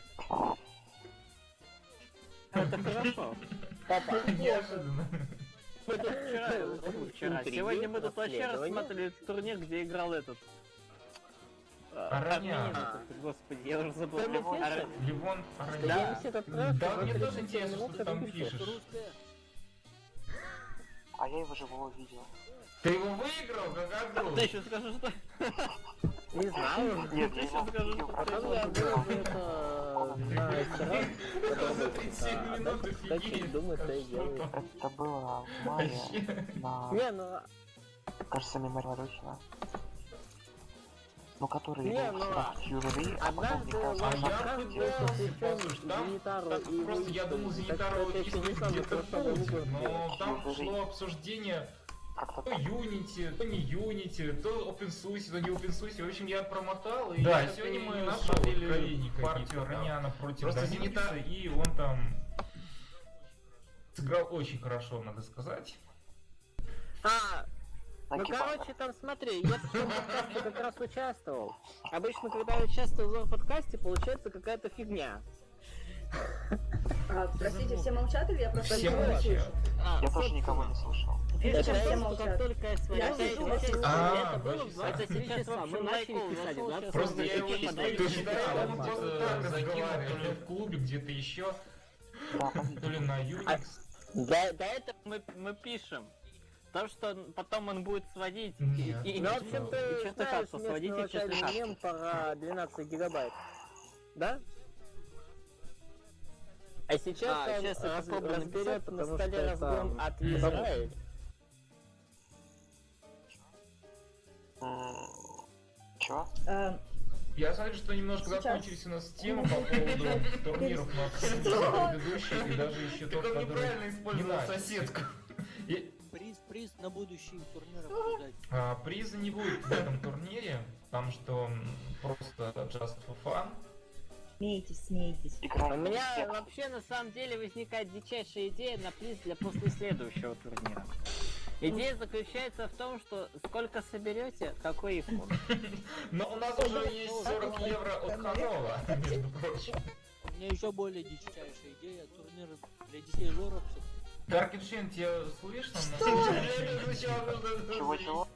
Это хорошо. Папа, Неожиданно. мы тут вчера. Сегодня мы тут вообще рассматривали турнир, где играл этот. Аранян. Господи, я уже забыл. Ливон. Ливон Да, Аранян. да, Да, мне тоже интересно, что ты там пишешь. Русская. А я его живого видел. Ты его выиграл, как игру? Ты еще скажи, что... Не знаю. Нет, Ты я еще его скажи, видел, что правда, я я был видел. это на ресторан. За 37 минут Дальше офигеть. думаю, что я делаю. Это было в мае на, Не, ну... кажется, Мемориалочно. Ну, который Не, был ну, в жюри, а потом, Однажды мне кажется, А он я подкаст был хотел, посвящен послушай, там Зенитару так и просто я думал, Уинстону. Зенитару Так что это еще не искать самый где-то красивый будет, выбор. но там Южный. шло обсуждение как-то то так. Unity, то не Unity, то OpenSUSE, то не OpenSUSE. В общем, я промотал, и Да, я сегодня мы не смотрели смотрели какие-то партию там. Раняна против Просто Доминиса, и он там сыграл очень хорошо, надо сказать. На Ну, кипах. короче, там смотри, я в том подкасте как раз участвовал. Обычно, когда я участвую в подкасте, получается какая-то фигня. Простите, все молчат или я просто Все ничего не молчат. слышу? Я тоже никого не слышал. Видишь, Это все что, молчат. как только я свалил, Я сижу, вот это А, было в 2 23 часа, мы начали писать, в 20 Просто я его часов не подали, Ты и же писали. он просто так закинул, то ли в клубе, где-то еще, Да, помните. то ли на Unix. До этого мы пишем. То, что потом он будет сводить. Нет. Ну, в общем, ты знаешь местного чайного мем про 12 гигабайт. Да? А сейчас он сейчас я попробую разберет написать, на потому столе что разгон это- от Израиля. Чё? Я смотрю, что немножко Сейчас. закончились у нас темы по поводу турниров на предыдущих, и даже еще тот, который неправильно использовал не начался. соседку. И, Приз на будущий турнир обсуждать. приза не будет в этом турнире, потому что просто just for fun. Смейтесь. У Играем на меня всех. вообще на самом деле возникает дичайшая идея на приз для после следующего турнира. Идея заключается в том, что сколько соберете, такой и фон. Но у нас уже есть 40 евро от Ханова, между прочим. У меня еще более дичайшая идея. Турнир для детей лоровцев. Даркеншин, тебя слышно? Чего-чего?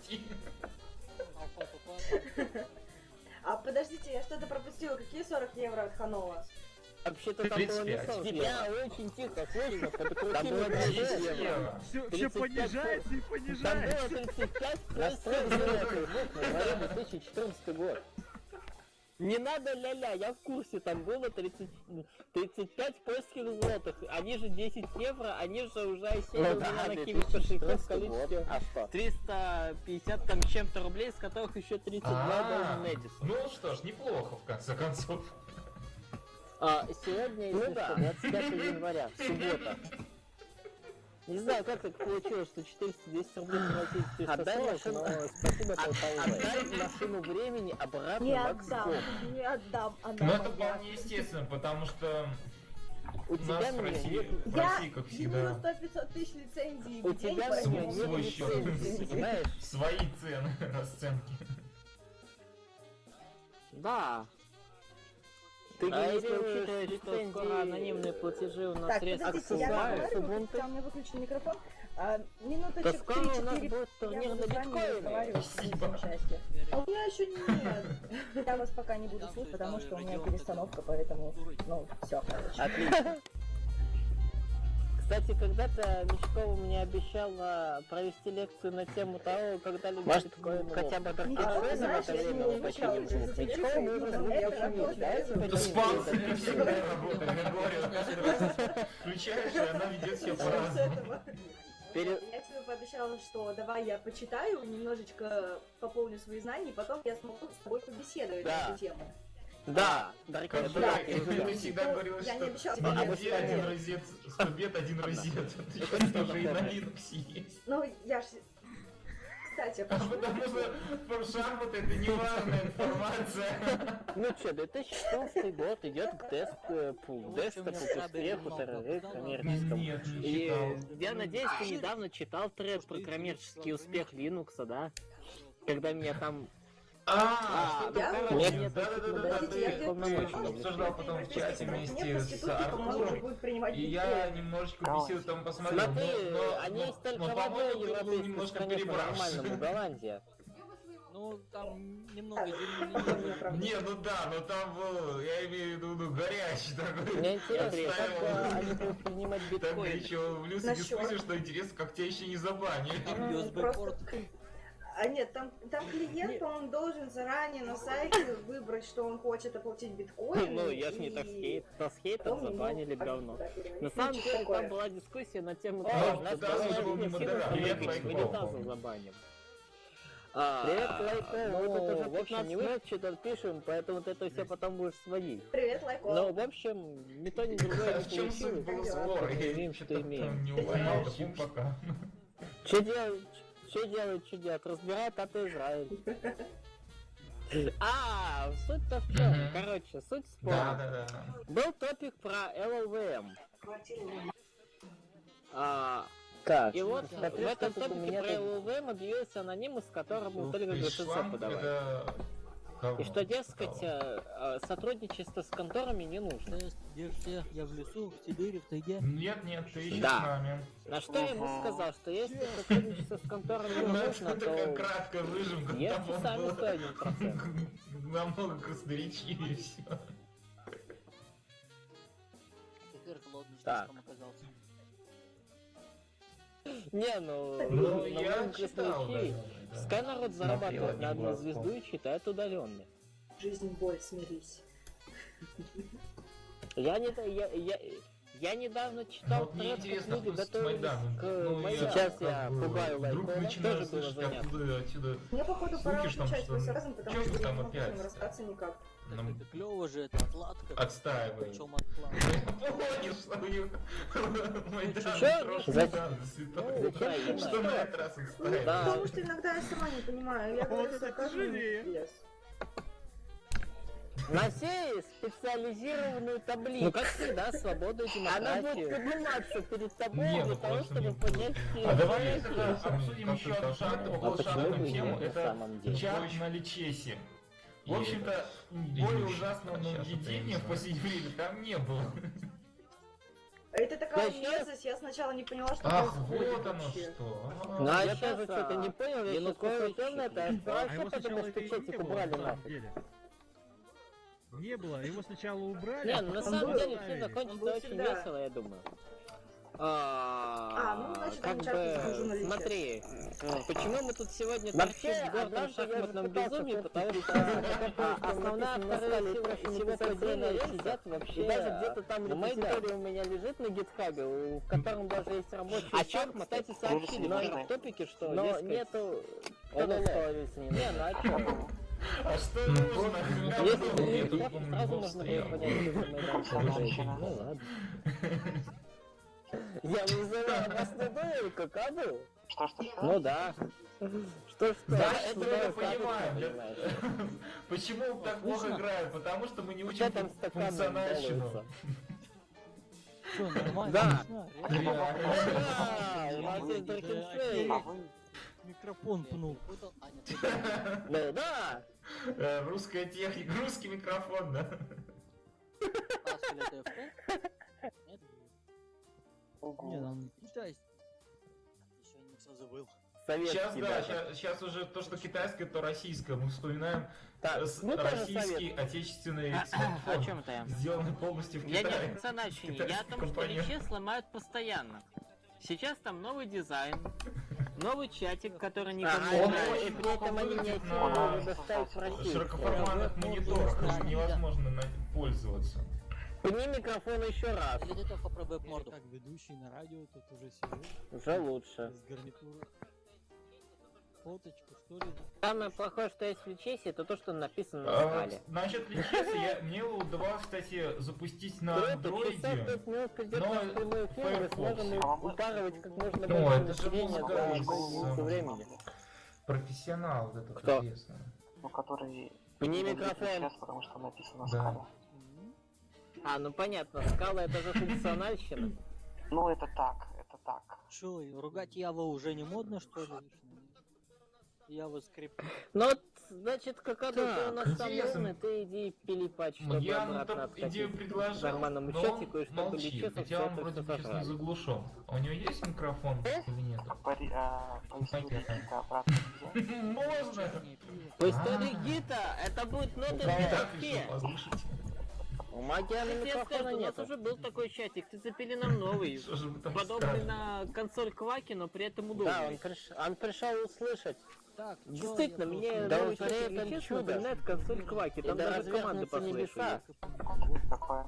А подождите, я что-то пропустила. Какие 40 евро от Ханова? Вообще-то там было не 35. 40 Тебя очень тихо слышно, Там подкрути было на 10 10 евро. Все 35 понижается и Там понижается. было 35 настрой золотых год на дворе 2014 год. Не надо ля-ля, я в курсе, там было 35 польских злотых, они же 10 евро, они же уже осели у меня на киви кошельке в количестве 350 там с чем-то рублей, с которых еще 32 А, дали Эдисон. ну что ж, неплохо в конце концов. Сегодня, если что, 25 января, суббота. Не знаю, как так получилось, что 400-200 рублей платить 340, но спасибо, Отдай машину времени обратно Не в отдам, Xbox. не отдам, она Ну это моя. вполне естественно, потому что У у тебя нас в на неё России, нет... в Я России, как ему за всегда, 100-500 тысяч лицензий У в день, тебя на поэтому- неё свой нет счет. лицензии, понимаешь? свои цены, расценки. Да. Ты Да. если учитывать, что скоро анонимные платежи у нас Так, средства подождите, я аксессуары, разговариваю, Ubuntu, там у меня выключен микрофон. то Минуточек скоро у нас 3-4 будет турнир я на буду с вами биткоины. разговаривать в Спасибо. личном счастье. А у меня еще нет. Я вас пока не буду слушать, потому что у меня перестановка, поэтому, все, короче. Отлично. Кстати, когда-то Мешкова мне обещала провести лекцию на тему того, когда люди биткоин хотя бы Знаешь, в это я время не воплотили обещала, в что жизнь. запретить, Мешкова мы но уже это запретили, да? работает. Спонсор всегда работает, я говорю, каждый раз включаешь, и она ведет себя С по-разному. этого. Пере- Я тебе пообещала, что давай я почитаю, немножечко пополню свои знания, и потом я смогу с тобой побеседовать Да. на эту тему. Да, Дарья, Как да, бы, я ты знаю. всегда говорила, Я не что обещала на тебе Винде обещать. один розет, 100 бет, один розет. Ты что, тоже и на Linux есть. Ну, я ж... Кстати, А потому что форшар вот это неважная информация. Ну что, 2014 год идет к десктопу, к успеху, коммерческому. Нет, не И читал. я надеюсь, ты недавно читал тред про коммерческий успех Linux, да? Когда меня там... Что-то я- помню. Нет, Да-да-да, Подождите, я ты где-то полномочия обсуждал потом в чате вместе с Артуром. будет принимать И я немножечко беседу там посмотрел, Смотри, но, они есть только в одной по-моему, ты был европейской немножко стране перебравший. по-нормальному, Голландия. Ну, там немного Не, ну да, но там был, я имею в виду, горячий такой. Мне интересно, как Отстаивал. они будут принимать Так биткоин. горячо влился в Насчёт. дискуссию, что интересно, как тебя еще не забанили. USB-порт. Нет, там клиент, по-моему, должен заранее на сайте выбрать, что он хочет оплатить биткоин. Ну, я ж не так хейт, нас хейтом забанили говно. На самом Ну, деле такое. там была дискуссия на тему О, того, нас да, давай был не не модератор, сильно привет, мы Лайкол. унитазы забаним. Привет, Лайкол, мы тут уже 15 минут что-то пишем, поэтому вот это все потом будешь сводить. Привет, Лайко. Но, в общем, ни то, ни другое А не в чем суть получилось. был спор? Я Имеем, что что-то имеем. там не уловил, допустим, пока. Что делают, разбирает от Израиль. Суть-то в чем? Мгм. Короче, суть спора. Да. Был топик про LLVM. Как? И вот в этом топике про LLVM объявился анонимус, которому только GTC подавали. И что, дескать, сотрудничество с конторами не нужно. Тест, где все? Я в лесу, в Сибири, в тайге. Нет, ты еще Да. с нами. На что я ему сказал, что если сотрудничество с конторами не нужно, Такая то краткая выжимка. ешьте там сами было 101%. намного красноречивее все. Теперь холодный Так. там оказался. Не, ну, Ну, на я моем читал, красноречиве. да. Пускай народ зарабатывает на одну глазком. звезду и читает удаленно. Жизнь, боль, смирись. Я недавно читал Вот мне тред, как интересно, люди с готовились Майданом. к Ну, Майдану. я Сейчас как я бы пугаю вдруг Лайкова, начинаю тоже было слышать занятно. отсюда. Мне, походу, пора Слухи, что там, выключать что- просто разом, потому чё что вы я там не могу с опять? ним расстаться никак. Так Нам- это клево же, это отладка. Отстаивай. Причем отладка. Я понял, что у них Майдан Чё? трошки Зачем? дан Ну, святой. Украина. Что на этот раз отстаивай? Да. Потому что иногда я сама не понимаю. Я Вот говорю, это закажу тяжелее. без. Носи специализированную таблицу. Ну, как всегда, свободу и демократию. Она будет подниматься перед тобой Не, для ну, того, просто чтобы не- поднять А давай фотографии. это обсудим еще одну шахту, А почему бы и нет, тему. на Это самом деле? чат на Личесе. В общем-то, более ужасного нововведения в последнее время там не было. Это такая Да щас- мерзость, я сначала не поняла, что Ах, происходит вот оно вообще. что. Ну, а Я я тоже что-то не понял, я сейчас посмотрел на это, А вообще его потому сначала что это и чатик не было, убрали на самом нафиг. деле. Не было, его сначала убрали. Не, а ну на потом самом снова деле все вставили. Он закончится был очень всегда. весело, я думаю. Ну, значит, Как он часто захожу на бы, Личес. смотри, почему мы тут сегодня торчим в гордом шахматном безумии, потому что основная вторая всего поделения сидят вообще, даже где-то там репозиторий у меня лежит на гитхабе, в котором даже есть рабочие шахматы. Кстати, сообщили в топике, что но нету... Он установился не ну а чё? А что нужно? Если Я бы тут не помню, сразу был можно стрим. было понять, что Майдан работает. Ну ладно. Я вызываю вас на дуэльку, кабу? Что? Ну да. Что? Да, это это давай я понимаю. понимаешь. Почему так плохо играют? Потому что мы не Кто учим там стаканом функциональщину. балуется? Что, нормально? Да. Не знаю, Да, у нас есть Дракеншейн. А вы? Микрофон пнул. Выдал, а, нет, Ну да. Русская техника, русский микрофон, да? Паскаль это FT? Нет? Ого. Не, нам китайский. Еще не все забыл. Сейчас, Советский да, даже. сейчас уже то, что китайское, то российское. Мы вспоминаем Так, ну тоже российский отечественный О смартфон, чем-то я. сделанный полностью в Я не о Китае. функциональщине, я о Китайский том, что компонент. Личес ломают постоянно. Сейчас там новый дизайн, новый чатик, который никому А, не он нравится. и при этом они не выглядит хотели на предоставить в России. широкоформатных мониторах им невозможно пользоваться. Пни микрофон еще раз. Или ты только попробуй морду. Как ведущий на радио, тут уже сижу Уже лучше. с гарнитурой. Фоточку, что ли? Самое плохое, что есть в Личесе, это то, что написано на А, скале. Насчет Личеса, мне удавалось, кстати, запустить на андроиде. 55 минут придет но наш прямой эфир, мы Firefox. сможем упарывать как можно Ну, больше это же населения музыка за из, единицу времени. Профессионал, вот это Кто? известно. Ну, который... Пни говорит микрофон. Сейчас, потому что написано Да. скала. А, ну понятно, скала это же функциональщина. Ну, это так, это так. Что, ругать Ява уже не модно, что ли? Ява скрипт. Ну, вот, значит, какаду ты у нас там интересно. умный, ты иди пилипать, чтобы Я обратно идею откатить предложил, к нормальному но чатику, и чтобы молчит, Личесов хотя все он это вроде все бы честно сожрали. заглушен. А у него есть микрофон или нет? Поясню Понятно. несколько обратно нельзя. Можно! По истории Гита, это будет нота Не так в решил послушать. У Магиана Я тебе микрофона скажу, у нас нет. уже был такой чатик, ты запили нам новый. Что же вы там Подобный сказали? на консоль Кваки, но при этом Да, удобный. он пришел услышать. Так, Действительно, мне мне да новый ускоряет чатик он Личес чудо. напоминает консоль Кваки, там И да даже команды развернутся небеса. послышались. Такое.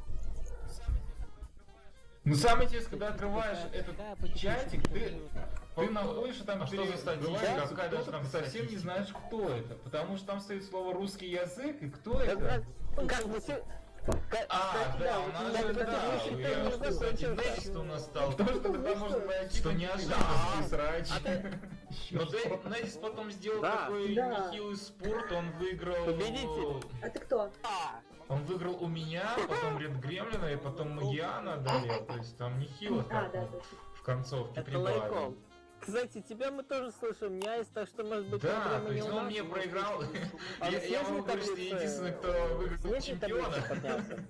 Ну самое интересное, когда открываешь этот чатик, ты находишь там что за статья? какая даже там совсем не знаешь, кто это. Потому что там стоит слово русский язык, и кто Как это? раз, как бы все... Да, у нас же, да, я что, кстати, Декст у нас стал. Тоже тогда можно найти, что неожиданно срач. Но Недис потом сделал Да. такой Да. нехилый спорт, он выиграл... Победитель. А ты кто? Он выиграл у меня, потом Ред Гремлина, и потом Магиана одолел. То есть там нехило А, так да, вот точно. в концовке Это лайком. прибавил. Кстати, тебя мы тоже слышим, не аист, так что может быть Да, проблема то не есть у он нас. мне проиграл. А Я снежной могу говорить, что я таблице- единственный, кто выиграл Снежной таблице чемпиона. поднялся.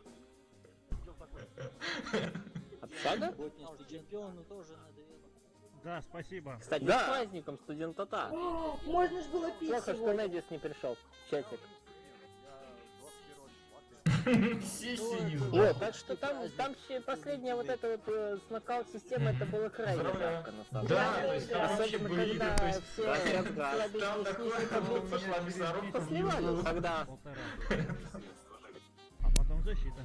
Общага? Ботнистый чемпион, но тоже надоело. Да, спасибо. Кстати, Да. с праздником студента-то. О, можно же было пить Плохо, что сегодня. Недис не пришел в чатик. Сессии не Вот, знаю. так что там последняя вот эта вот с нокаут-система, это было крайне Поздравляю. жарко, на самом Да, деле. то есть там вообще Особенно, были игры, когда то есть все там такое, как будто пошла мясорубка. посливались, когда... Полтора. А потом защита.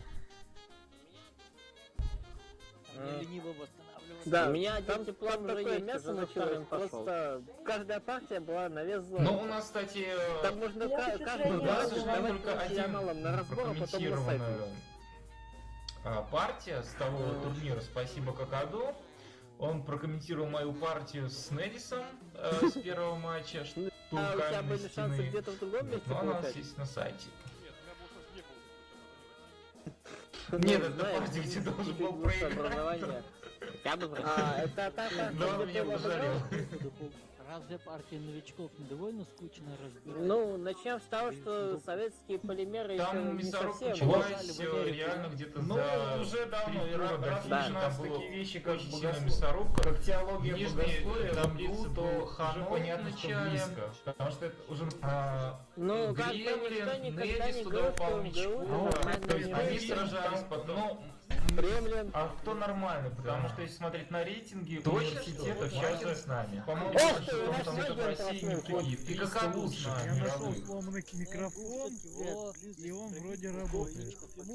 Мне лениво восстанавливаться. Да, у меня один диплом уже есть, мясо началось, просто каждая партия была на вес зоны. Ну, у нас, кстати, Там можно Я хочу каждый сравнить. да, раз к сожалению, давать только один профессионалам на разбор, а потом на сайт. прокомментированная партия с того турнира «Спасибо Какаду». Он прокомментировал мою партию с Недисом с первого матча, штурм А у тебя каменной были шансы стены. где-то в другом месте Но она у нас получать? есть на сайте. Ну, Нет, это знаешь, партия, где должен ты был высшее проиграть. образование. Я бы А, это атака, Да, он где меня ты пожалел. обыграл? Разве партия новичков не довольно скучно разбирать? Ну, начнем с того, что советские полимеры еще Там не мясорубка совсем. началась реально где-то Ну, за уже давно, 3 и тура до раз финиша, у там нас было такие вещи, как очень сильная богословие, мясорубка. как теология Нижние богословия, таблицы там то густо, уже понятно, что начале. близко. Потому что это уже... Ну, как бы никто Гремлин, никогда Недис не туда говорил, что упал МГУ Мечко. нормально То есть не они играет. сражались потом. Ну, Кремлин. а кто нормально? Потому что если смотреть на рейтинги университетов, сейчас же с нами. По-моему, Ох ты, что у нас там это в агент России не проснулся. такие. И как лучше Я нашел мировых. сломанный микрофон, и он вроде работает.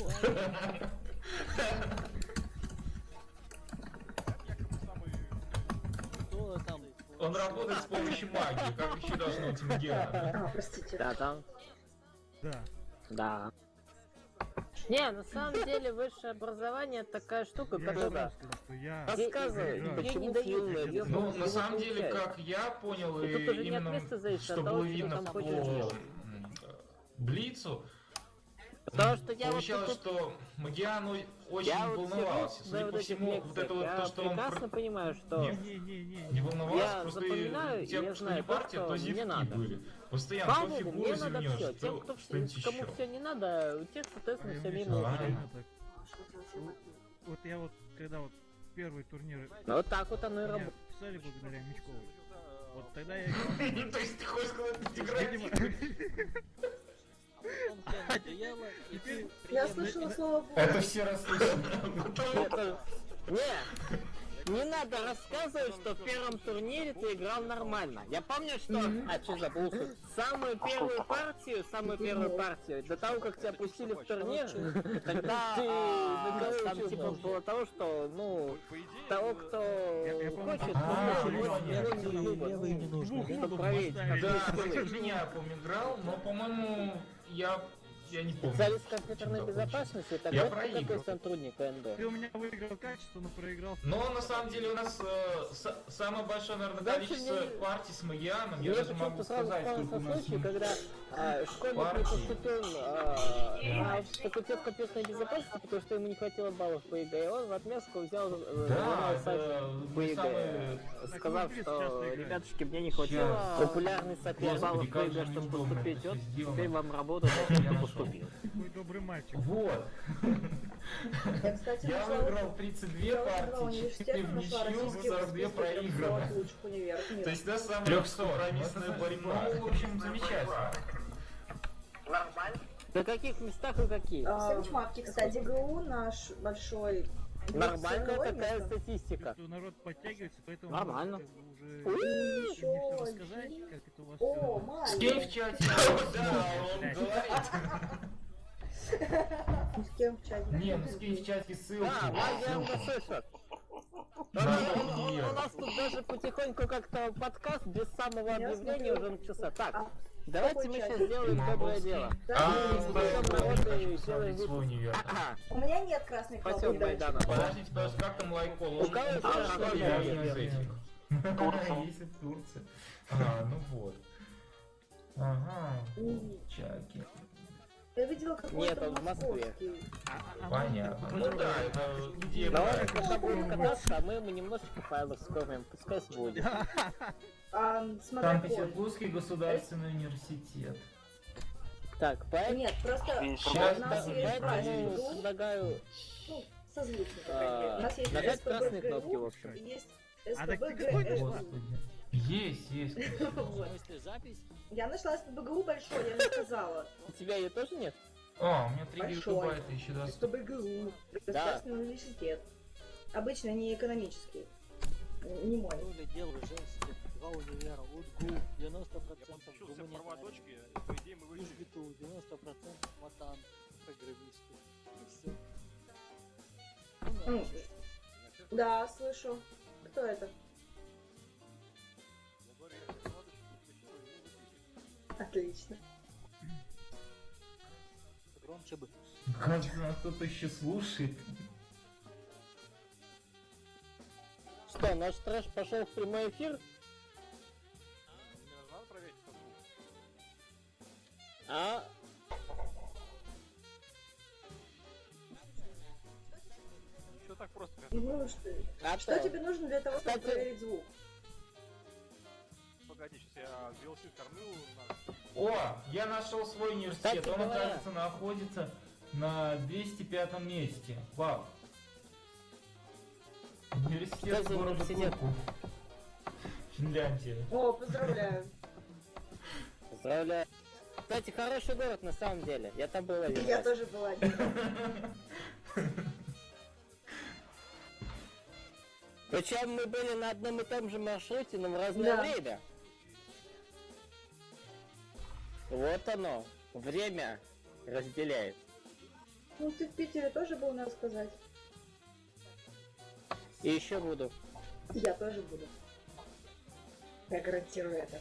Кто там? Он работает с помощью магии, как еще должно быть Магиана. А, простите. Да, там. Да. Да. Не, на самом деле высшее образование такая штука, Я которая же сказал, что я рассказывает, играю. почему не дают. Ну, на самом деле, как я понял, И и тут уже не от именно места зависит, что от того, было что видно там по хочешь делать. Блицу, Потому что я вот получалось, тут... что Магиану очень Я вот волновался. сижу Судя на по вот этих всему, вот это лекциях, вот я то, что он прекрасно понимаю, что... Нет. Не-не-не. не волновался, Я просто запоминаю, и тем, я что знаю не то, партия, что то мне зевки надо. были. Постоянно Слава то богу, фигуру мне надо зевнешь, все. Тем, то кому что-нибудь все не надо, у тех, соответственно, все мимо А. ушей. Вот я вот, когда вот первый турнир Ну, вот так вот оно и меня работает. писали благодаря Мечкову. Вот тогда я играл. То есть ты хочешь сказать, ты Видимо, А потом тебе надоело, и ты Я приемный- слышала слово «бог». Это все расслышали. Это- Не надо рассказывать, что в первом турнире ты играл нормально. Я помню, что... А, что забыл? Самую первую партию, до того, как тебя пустили в турнир, тогда там типа было того, что, ну, того, кто Я помню, хочет, левый не нужно. чтобы проверить. Да, против меня, помню, играл, но, по-моему, я не помню. Специалист компьютерной безопасности, это Я какой проиграл. сотрудник КНД? ты у меня выиграл качество, но проиграл. Но на самом деле у нас самое большое, наверное, Дальше количество мне- партий с Магианом. Я Мне даже могу почему-то сразу сказать, вспомнился сколько у нас случай, когда школьник не партий. поступил на факультет компьютерной безопасности, потому что ему не хватило баллов по ЕГЭ, и он в отместку взял Да, занимался это по мы ЕГЭ, самые... сказав, Так, что, часто играют. ребятушки, мне не хватило Щас. популярный соперник баллов Господи, по как же ЕГЭ, чтобы неудобно поступить, это вот всё сделано. теперь вам работа, значит, Я не нашел. поступил. Такой добрый мальчик. Вот. Я, кстати, Я нашла выиграл 32 я выбрала партии, 4 университет, в нашла ничью, российский 42 проиграно. лучших универов мира. То есть, да, самая компромиссная борьба. Ну, в общем, замечательно. На каких местах и какие? В Сенчмапке, кстати, ГУ наш большой. Нормальная цирковое такая место. статистика. Что народ подтягивается, поэтому Нормально. как бы уже Ой, мне все ничего рассказать, себе. как это у вас О, все. Майя. Скинь в чате. Да, он говорит. С кем в чате? Не, ну скинь в чате ссылку. Да, магия слышат. У нас тут даже потихоньку как-то подкаст без самого Я объявления смотрю. уже начался. Так, А, давайте мы какой сейчас чат? сделаем доброе дело. А, Да, подожди, Потом подожди, народ хочу и посмотреть делаем свой универ. У меня нет красной Спасибо, колбы. Майдана. Подождите, как там лайкол? У кого есть красный я универ? из этих. Турция. Если в Турции. А, ну вот. Ага, чаки. Я видела какой-то Нет, он в Москве. московский. Понятно. Ну да, это где Но он правильно. когда будет кататься, а мы ему немножечко файлов скормим, пускай сводит. Смотри, Санкт-Петербургский государственный университет. Так, поэтому Нет, просто Сейчас у нас есть поэтому праздник, предлагаю ну, созвучно. А, У нас есть нажать СПБГУ, красные кнопки, в общем. и есть А так ты какой СПБГУ. Господи. Есть. В смысле, запись? Я нашла СПБГУ большой, я не сказала. у тебя ее тоже нет? А, у меня 3 Большой. гигабайта еще доступно. СПБГУ. Государственный университет. Обычно не экономический. Не мой. То ли дело женский, 2 универа, УДГУ, 90% гуманитарий. ЮЖГТУ, 90% матан, программисты. И все. М, Да, слышу. Кто это? Отлично. Громче бы. Кажется, нас кто-то еще слушает. Что, наш трэш пошел в прямой эфир? А? Все так просто. Ну что, А что тебе нужно для того, чтобы Кстати- проверить звук? Погоди, сейчас я велосипед кормлю. О, я нашел свой университет. Кстати Он, говоря- кажется, находится на 205 месте. Вау. Университет Кстати, города университет. Турку. Финляндия. О, поздравляю. Поздравляю. Кстати, хороший город на самом деле. Я там был один Я раз. тоже была. Причем мы были на одном и том же маршруте, но в разное Да. время. Вот оно. Время разделяет. Ну ты в Питере тоже был, надо сказать. И еще буду. Я тоже буду. Я гарантирую это.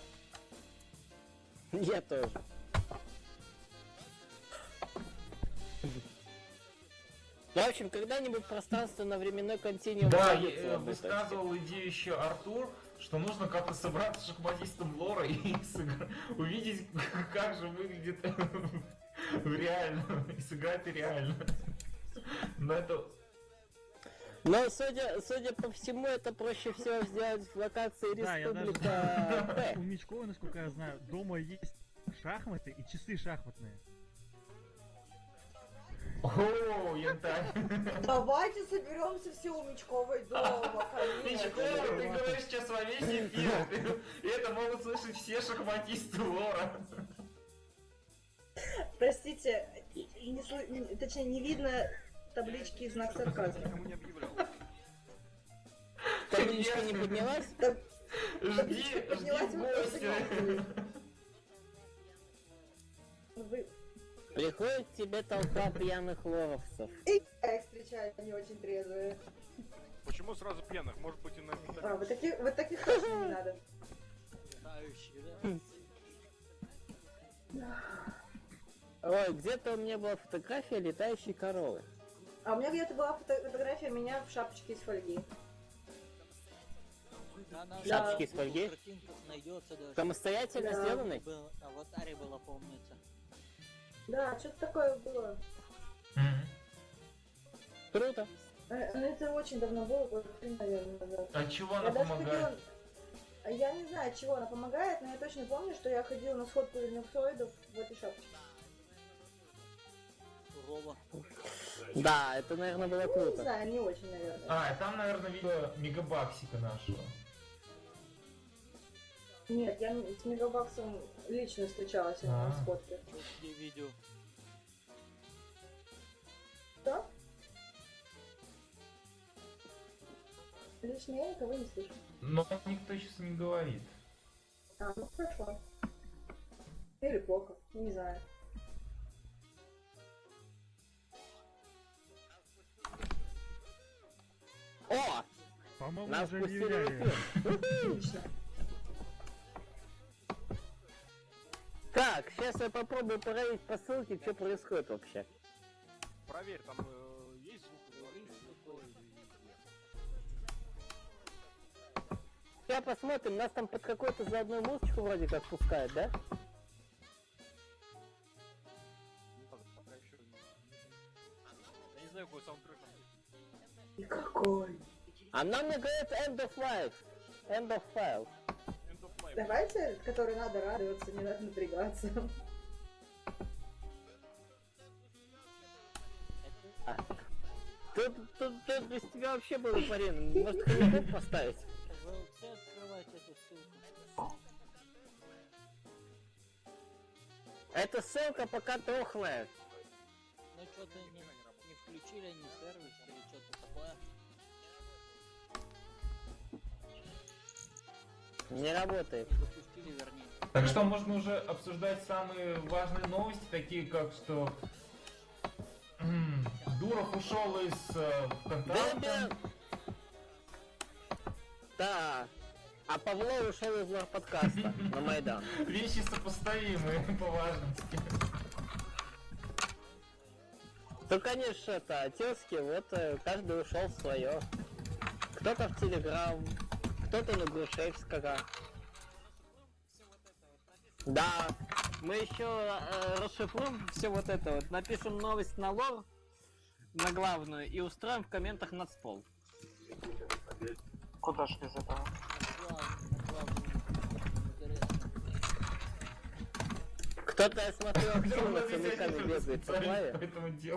Я тоже. В общем, когда-нибудь пространственно-временной континуум Да, находится в этой высказывал идею еще Артур, что нужно как-то собраться шахматистом лора и увидеть, как же выглядит в реально, и сыграть реально. Но это... Но судя по всему, это проще всего сделать в локации Да, я даже Республика знаю, П. у Мечкова, насколько я знаю, дома есть шахматы и часы шахматные. О, янтарь. Давайте соберемся все у Мечковой дома, конечно. Мечкова, ты говоришь сейчас во весь эфир. И это могут слышать все шахматисты лора. Простите, точнее, не видно таблички знак сарказма. Никому не объявлял. Табличка не поднялась? Жди Поднялась, в вы просто гости. не Вы Приходит к тебе толпа пьяных лоровцев. и я их встречаю, они очень трезвые. Почему сразу пьяных? Может быть и на А, вот таких точно не надо. Летающие, да? Ой, где-то у меня была фотография летающей коровы. А у меня где-то была фотография меня в шапочке из фольги. Да, на Шапочки из фольги? картинках найдется даже. Самостоятельно Да. сделанный? Был, аватаре было, помнится. Да, что-то такое было. Круто. Ну это очень давно было, год 3, наверное, назад. А чего Я она даже помогает? ходила... Я не знаю, от чего она помогает, но я точно помню, что я ходила на сходку вернюксоидов в этой шапочке. Сурово. Да, это, наверное, было Ну, не круто. знаю, не очень, наверное. А, и там, наверное, видела мегабаксика нашего. Нет, я с Мегабаксом лично встречалась на А. сходке. Где видео? Что? Лично я никого не слышу. Но никто сейчас не говорит. А, ну хорошо. Или плохо, не знаю. О! По-моему, Нас уже пустили в объявляли. эфир. Отлично. Так, сейчас я попробую проверить по ссылке, что происходит вообще. Проверь, там есть звук или Сейчас посмотрим, нас там под какую-то заодную музычку вроде как пускают, да? пока еще я не знаю, какой саундтрек там есть. И какой? А нам мне говорят end of life. End of file. End of Life. Давайте, который надо радоваться, не надо напрягаться. Тут без тебя вообще было парень. Может, хомяков поставить? Вы все открываете эту ссылку. Эта ссылка пока трухлая. Ну что-то не включили они сервис или что-то такое. Не работает. Не запустили, вернее. Так что можно уже обсуждать самые важные новости, такие как что Дуров ушел из ВКонтакте. Дебил! Да. А Павло ушел из лор-подкаста на Майдан. Вещи сопоставимые по важности. Ну, конечно, это тезки, вот каждый ушел в свое. Кто-то в Телеграм, кто-то на Грушевского. Да, мы еще расшифруем все вот это вот, напишем новость на лор, на главную, и устроим в комментах нацпол. Куда ж без этого? Кто-то, я смотрю, Где активно он с хомяками бегает по клаве. по этому делу?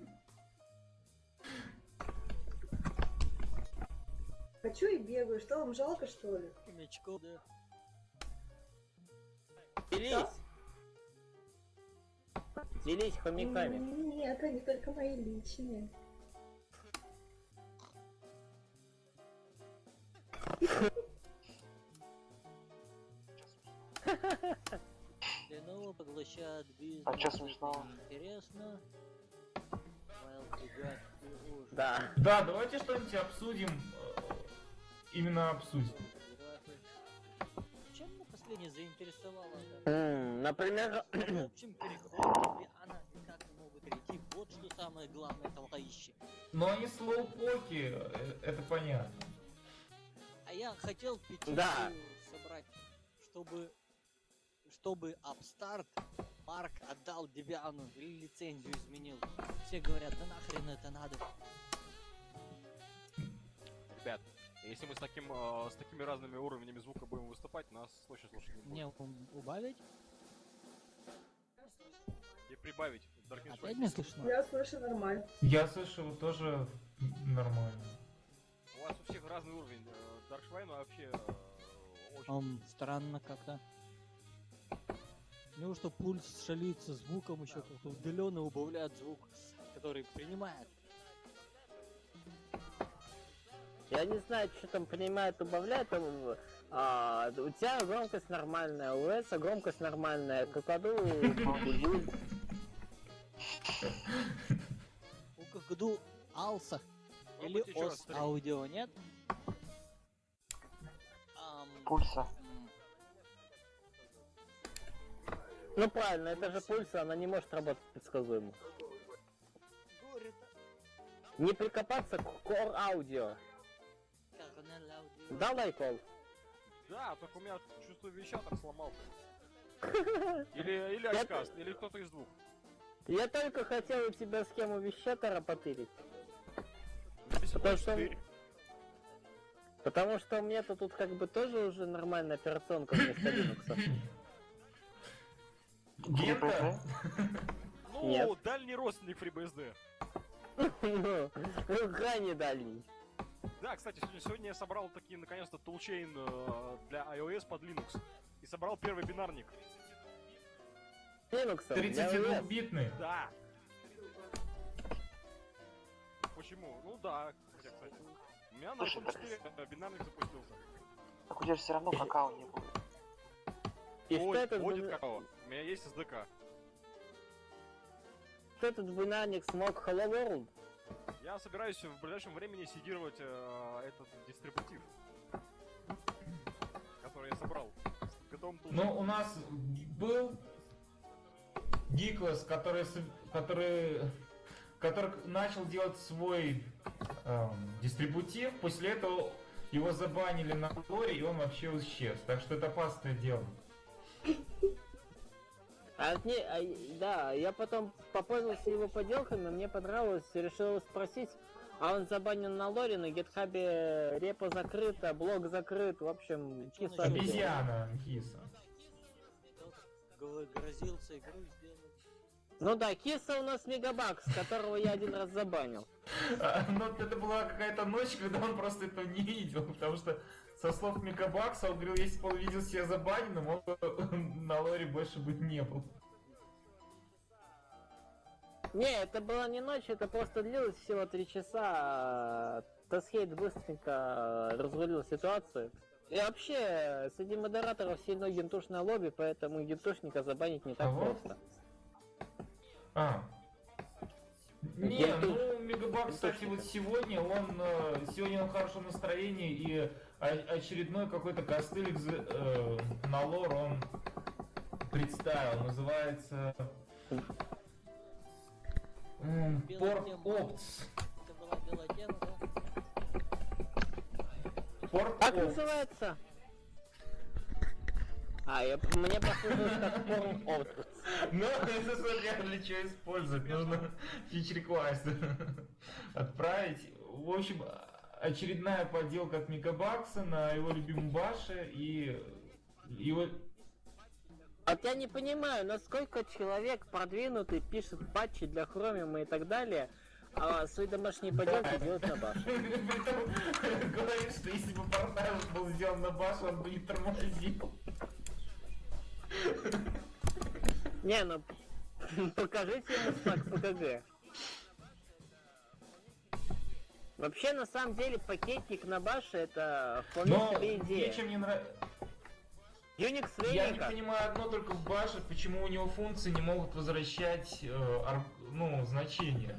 Хочу и бегаю, что вам жалко, что ли? Хомячков, да. Делись! Делись хомяками. Нет, они только мои личные. Леново поглощает бизнес. А чё смешного? Интересно. Wild Brigade и уж. Да. Да, давайте что-нибудь обсудим. Именно обсудим. Чем меня последнее заинтересовало? Например, В общем, переходы она никак не могут перейти. Вот что самое главное, товарищи. Но они слоупоки, это понятно. А я хотел петицию Да. собрать, чтобы Upstart Марк отдал Девиану или лицензию изменил. Все говорят, да нахрен это надо. Ребят, если мы с такими разными уровнями звука будем выступать, нас слышать не будет. Мне убавить? И прибавить. Darkness Опять Rising. не слышно? Я слышу нормально. Я слышу тоже нормально. У вас у всех разный уровень. Darkshine вообще очень... Странно как-то. Неужто пульс шалит со звуком еще как-то удаленно убавляет звук, который принимает? Я не знаю, что там принимает, убавляет. У тебя громкость нормальная, у Эса громкость нормальная, Какаду... У Какаду Алса или Попробуйте ещё раз, ОС смотри. аудио, нет? Пульса. Ну правильно, это же пульса, она не может работать предсказуемо. Не прикопаться к Core Audio. Да, Лайкол? Да, только у меня чувство вещатор сломался. Или Айскаст, или кто-то из двух. Я только хотел у тебя схему вещатора потырить. Потому что у меня-то тут как бы тоже уже нормальная операционка вместо Linux. Гента? Ну, Нет. дальний родственник FreeBSD. Ну, крайне дальний. Да, кстати, сегодня я собрал таки наконец-то тулчейн для iOS под Linux. И собрал первый бинарник. Linux. 32-битный. Да. Почему? Ну да, хотя, кстати. У меня на Слушай, iPhone 4 бинарник запустился. Так у тебя же все равно какао не будет. И что Будет этот, какао. У меня есть SDK. что этот бинарник смог Hello World? Я собираюсь в ближайшем времени сидировать этот дистрибутив, который я собрал. С готовым тулом. Ну, у нас был Диклас, который начал делать свой дистрибутив, после этого его забанили на лоре, и он вообще исчез. Так что это опасное дело. Да, я потом попользовался его поделками, мне понравилось, решил его спросить, а он забанен на лоре, на гитхабе репо закрыто, блог закрыт, в общем, киса. Обезьяна, киса. Грозился игру сделать. Ну да, киса у нас мегабакс, которого я один раз забанил. Но это была какая-то ночь, когда он просто этого не видел, потому что со слов Мегабакса он говорил, если бы он видел себя забаненным, он бы на лоре больше бы не был. Не, это была не ночь, это просто длилось всего 3 часа. Тасхейт быстренько разрулил ситуацию. И вообще, среди модераторов сильно гентушное лобби, поэтому гентушника забанить не так Кого? просто. Не, ну Мегабакс, кстати, вот сегодня он в хорошем настроении, и очередной какой-то костылик на лор он представил, называется Порт Опц. Это была белая тема, да? Порт Как Опц. называется? Мне послышалось как Порт Опц. Ну, это смотря для чего использовать, нужно фич-реквест отправить. В общем, очередная поделка от Мегабакса на его любимом баше, и его... Вот я не понимаю, насколько человек продвинутый пишет патчи для Chromium и так далее, а свои домашние поделки делает на баше. Притом говорит, что если бы портаж был сделан на баше, он бы не тормозил. Не, ну покажите ему стак ПКГ. Вообще, на самом деле, пакетник на баше это вполне Но себе мне идея. чем не нравится... Unix Я не Веника. понимаю одно только в баше, почему у него функции не могут возвращать значения.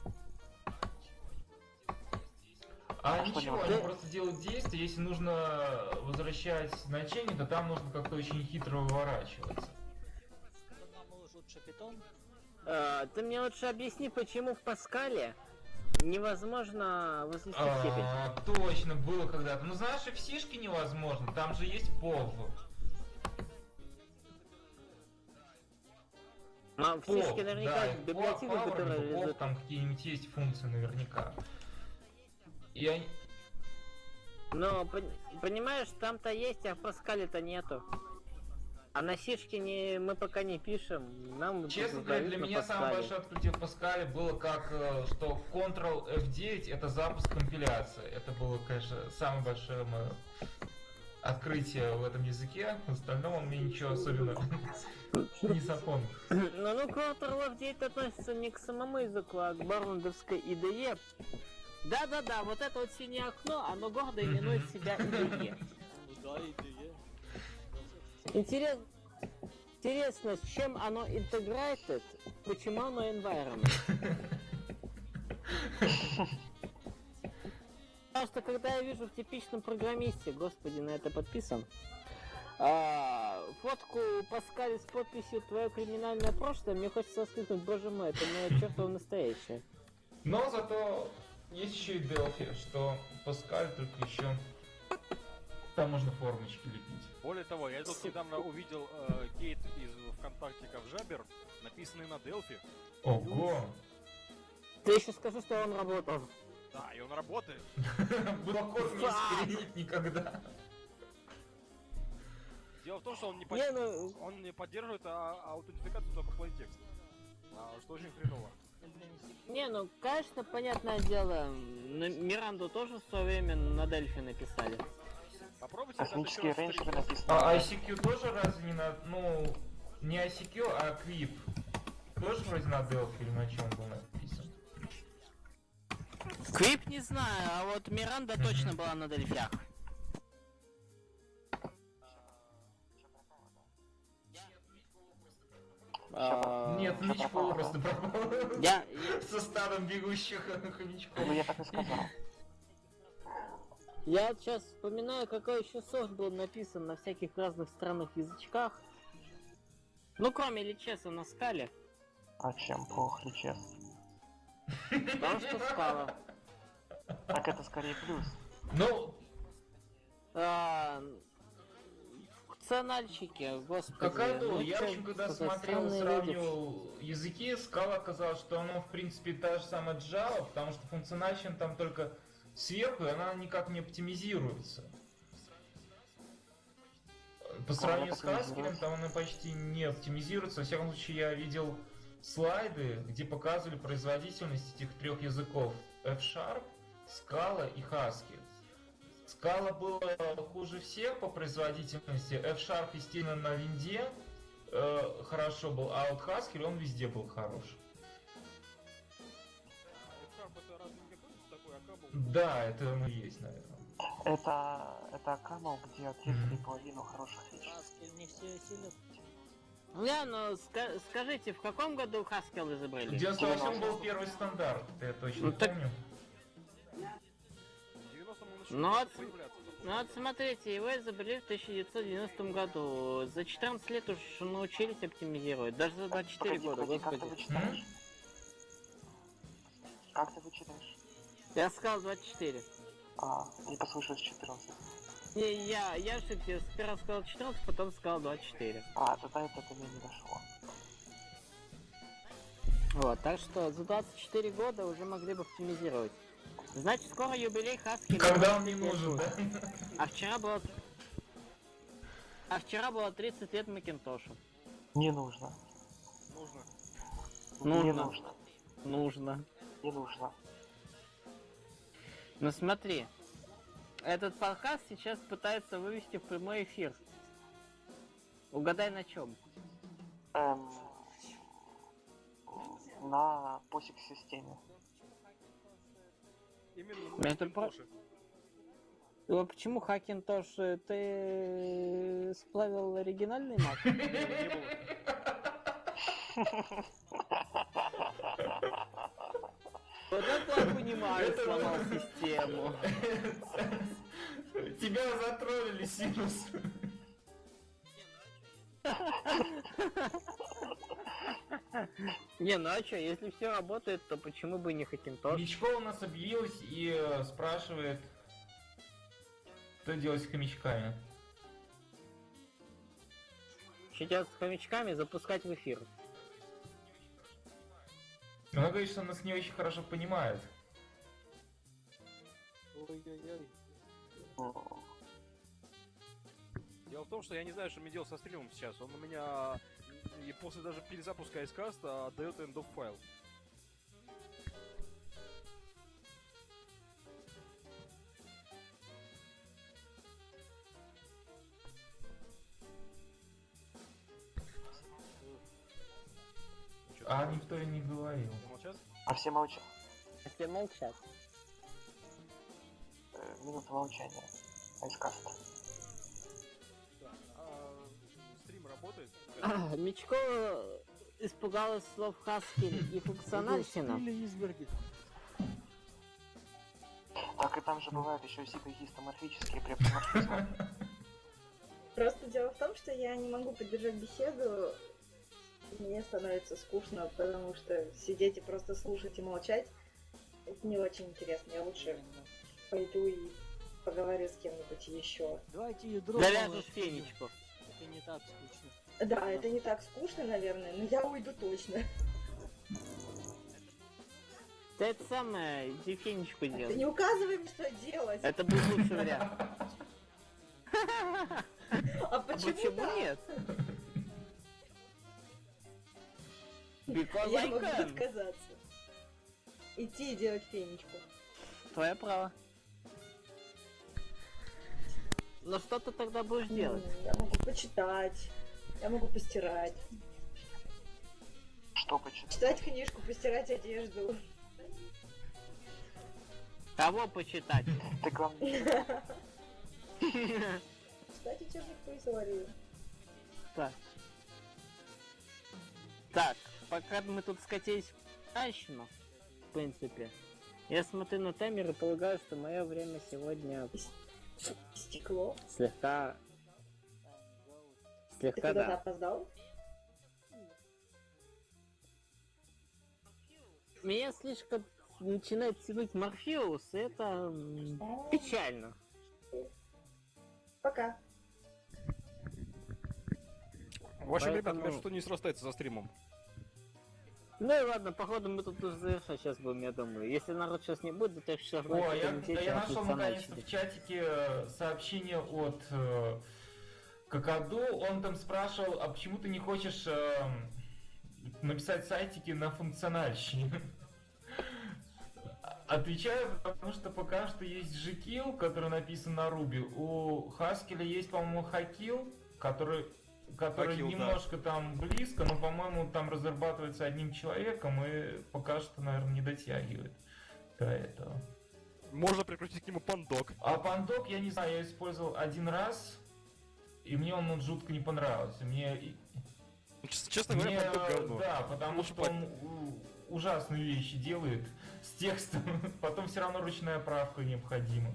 А ничего, они просто делают действия, если нужно возвращать значение, то там нужно как-то очень хитро выворачиваться. Может лучше питон? Ты мне лучше объясни, почему в Паскале невозможно возвести степень. Точно, было когда-то. Ну знаешь, и в сишке невозможно, там же есть POV. Но фишки наверняка да, в библиотеку, Power, которая либо Pop, лежит. там какие-нибудь есть функции наверняка. И они... Но, понимаешь, там-то есть, а в Паскале-то нету. А на сишке мы пока не пишем, нам Честно говоря, для на меня самое Паскале. большое открытие в Паскале было как, что Ctrl F9 это запуск компиляции. Это было, конечно, самое большое мое открытие в этом языке. В остальном он мне ничего особенного не запомнил. Ну, Ctrl F9 относится не к самому языку, а к барундовской IDE. Да-да-да, вот это вот синее окно, оно гордо именует себя IDE. Ну да, идея. Интересно, с чем оно integrated, почему оно environment? Потому что когда я вижу в типичном программисте, господи, на это подписан, фотку Паскаля с подписью «Твое криминальное прошлое», мне хочется воскликнуть: боже мой, это мое чертово настоящее. Но зато есть еще и Delphi, что Паскаль только еще там можно формочки лепить. Более того, я тут недавно увидел гейт из ВКонтакте Ковжабер, написанный на Delphi. Ого! Ты еще скажи, что он работал. Да, и он работает. Блокот не искоренить никогда. Дело в том, что он не, Не, ну, он не поддерживает аутентификацию только plaintext. Что очень хреново. не, ну, конечно, понятное дело, Миранду тоже в свое время на Дельфи написали. Попробуйте это еще Космические раз рейнджеры стрельнуть. написано. А ICQ тоже разве не на... Ну, не ICQ, а Quip. Тоже вроде на Delphi или на чем был написан? Квип не знаю, а вот Миранда точно была на Дельфях. Нет, Мичкова просто пропал. Я... Со стадом бегущих хомячков. Ну, я так и сказал. Я вот сейчас вспоминаю, какой еще софт был написан на всяких разных странных язычках. Ну, кроме Личеса на скале. А чем плохо Личес? Потому что скала. Так это скорее плюс. Ну, Функциональщики, господи. какая-то, ну, я, в чё общем, когда сказать, смотрел, странные сравнивал языки, Scala оказалось, что оно, в принципе, та же самая Java, потому что функциональщина там только сверху, и она никак не оптимизируется. По сравнению с Haskell, там она почти не оптимизируется. Во всяком случае, я видел слайды, где показывали производительность этих трех языков. F-Sharp, Scala и Haskell. Scala было хуже всех по производительности. F-Sharp, естественно, на винде хорошо был, а вот Haskell, он везде был хорош. F-Sharp это разве не какой-то такой акабл? Да, это оно и есть, наверное. Это канал, где отрезали половину хороших вещей. Хаскель не все сильно. Не, ну скажите, в каком году Haskell изобрели? В 98 был первый стандарт, это я точно Ну, так- помню. В 90-м он начал Ну, появляться. Ну вот смотрите, его изобрели в 1990 году. За 14 лет уж научились оптимизировать. Даже за 24 года, Погоди, как ты господи. вычитаешь? Как ты вычитаешь? Я сказал 24. Не послышалось 14. Не, я ошибся. Сперва сказал 14, потом сказал 24. Тогда это до меня не дошло. Вот, так что за 24 года уже могли бы оптимизировать. Значит, скоро юбилей Haskell. Когда он не нужен, да? А вчера было 30 лет Макинтошу. Не нужно. Нужно. Не Нужно. нужно. Нужно. Не нужно. Ну смотри, этот подкаст сейчас пытается вывести в прямой эфир. Угадай на чем? На POSIX-системе. Именно Между на прочим, Ну, почему Хакинтош, ты сплавил оригинальный маг? Не было. Вот это я понимаю, сломал систему. Тебя затроллили, Синус. Не, ну а чё, если все работает, то почему бы не Хакинтош? Мечко у нас объявилась и спрашивает, что делать с хомячками. Что делать с хомячками? Запускать в эфир. Она говорит, что нас не очень хорошо понимает. Ой-ой-ой. Дело в том, что я не знаю, что мне делать со стримом сейчас. Он у меня и после даже перезапуска айскаста отдает end of файл. А никто и не говорил. Молчат? А все молчат. Все молчат. Минута молчания. Айскаст. Так, а стрим работает? Мечко испугалась слов Хаски и функциональщина. Так и там же бывают еще сипохистоморфические препоморфизмы. Просто дело в том, что я не могу поддержать беседу. Мне становится скучно, потому что сидеть и просто слушать и молчать — это не очень интересно. Я лучше пойду и поговорю с кем-нибудь еще. Давайте ядро. Завяжешь фенечку. Это не так скучно. Да, это не так скучно, наверное, но я уйду точно. Ты это самое, иди фенечку Ты делай. не указывай мне, что делать. Это будет лучший вариант. А почему так? нет? Because Я I могу can. отказаться. Идти и делать фенечку. Твое право. Но что ты тогда будешь делать? Я могу почитать. Я могу постирать. Что почитать? Читать книжку, постирать одежду. Кого почитать? Ты главное... Читать учебник по истории. Так. Так, пока мы тут скатились в трещину, в принципе, я смотрю на таймер и полагаю, что мое время сегодня Стекло. слегка... Ты Слегка, куда-то да. опоздал? Меня слишком начинает тянуть Морфеус, и это печально. Пока. В общем, ребят, у Поэтому- меня что-то не срастается за стримом. Ну и ладно, походу мы тут уже завершать сейчас будем, я думаю. Если народ сейчас не будет, то сейчас О, я нашел наконец-то в чатике сообщение от Какаду. Он там спрашивал, а почему ты не хочешь написать сайтики на функциональщине? Отвечаю, потому что пока что есть Жикил, который написан на Руби. У Хаскеля есть, по-моему, Хакил, который Хакил, да. немножко там близко, но, по-моему, там разрабатывается одним человеком и пока что, наверное, не дотягивает до этого. Можно прикрутить к нему пандок. А пандок, я не знаю, я использовал один раз, и мне он жутко не понравился. Честно говоря, пандок говно. Да, потому Лучше что он ужасные вещи делает с текстом, потом все равно ручная правка необходима.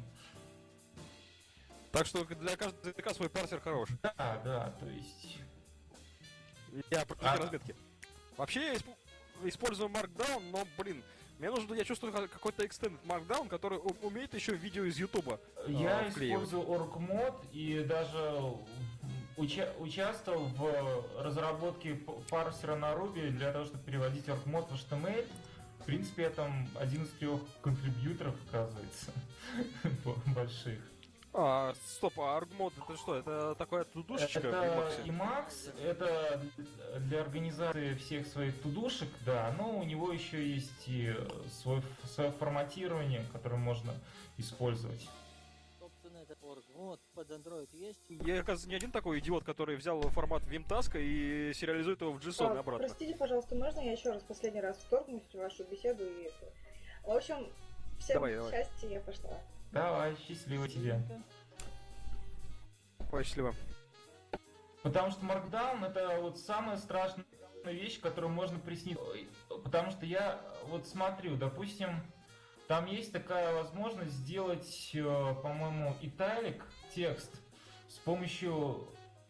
Так что для каждого языка свой парсер хорош. Да, то есть... Я прикрутил разметки. Вообще я использую Markdown, но, блин, мне нужно, я чувствую какой-то extended Markdown, который умеет еще видео из Ютуба. Я использую org-мод и даже участвовал в разработке парсера на Ruby для того, чтобы переводить org-мод в HTML. В принципе, я там один из 3 контрибьюторов, оказывается, больших. Стоп, а ArgMod это что? Это такая тудушечка в Это Emacs? Emacs, это для организации всех своих тудушек, да, но у него еще есть и свое форматирование, которое можно использовать. Собственно, это org. Под Android есть. Я, оказывается, не один такой идиот, который взял формат Vimtask и сериализует его в JSON и обратно. Простите, пожалуйста, можно я еще раз последний раз вторгнусь в вашу беседу и это. В общем, всем Давай. счастья, я пошла. Давай, счастливо тебе. Ой, счастливо. Потому что Markdown это вот самая страшная вещь, которую можно приснить. Потому что я вот смотрю, допустим, там есть такая возможность сделать, по-моему, италик текст с помощью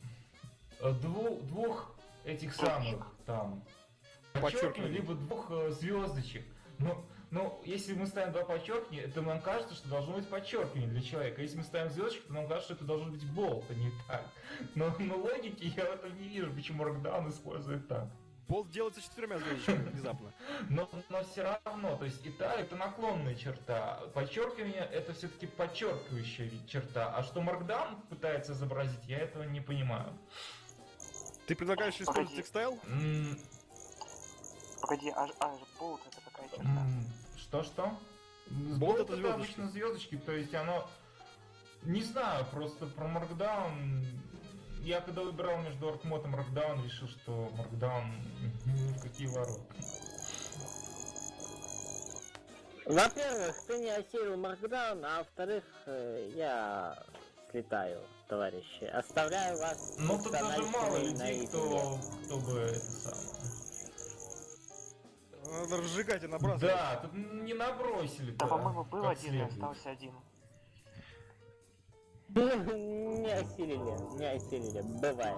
двух этих самых там подчеркиваний, либо 2 звездочек. Но если мы ставим 2 подчеркивания, это нам кажется, что должно быть подчеркивание для человека. Если мы ставим звездочку, то нам кажется, что это должен быть болт, а не так. Но логики я в этом не вижу, почему Markdown использует так. болт делается 4 звездочками внезапно. Но все равно, то есть италь это наклонная черта, подчеркивание это все-таки подчеркивающая черта, а что Markdown пытается изобразить, я этого не понимаю. Ты предлагаешь использовать текстайл? Погоди, аж болт это какая черта? Что? Болт это звездочки. Обычно звездочки, то есть оно... Не знаю, просто про Markdown... Я когда выбирал между Аркмод и Markdown, решил, что Markdown ни в какие ворота. Во-первых, ты не осилил Markdown, а во-вторых, я слетаю, товарищи. Оставляю вас... Ну тут даже мало людей, наедине. кто бы это самое... Надо разжигать и набрасывать. Да, тут не набросили. Да, по-моему, был как один и следует. остался один. Не осилили, бывает.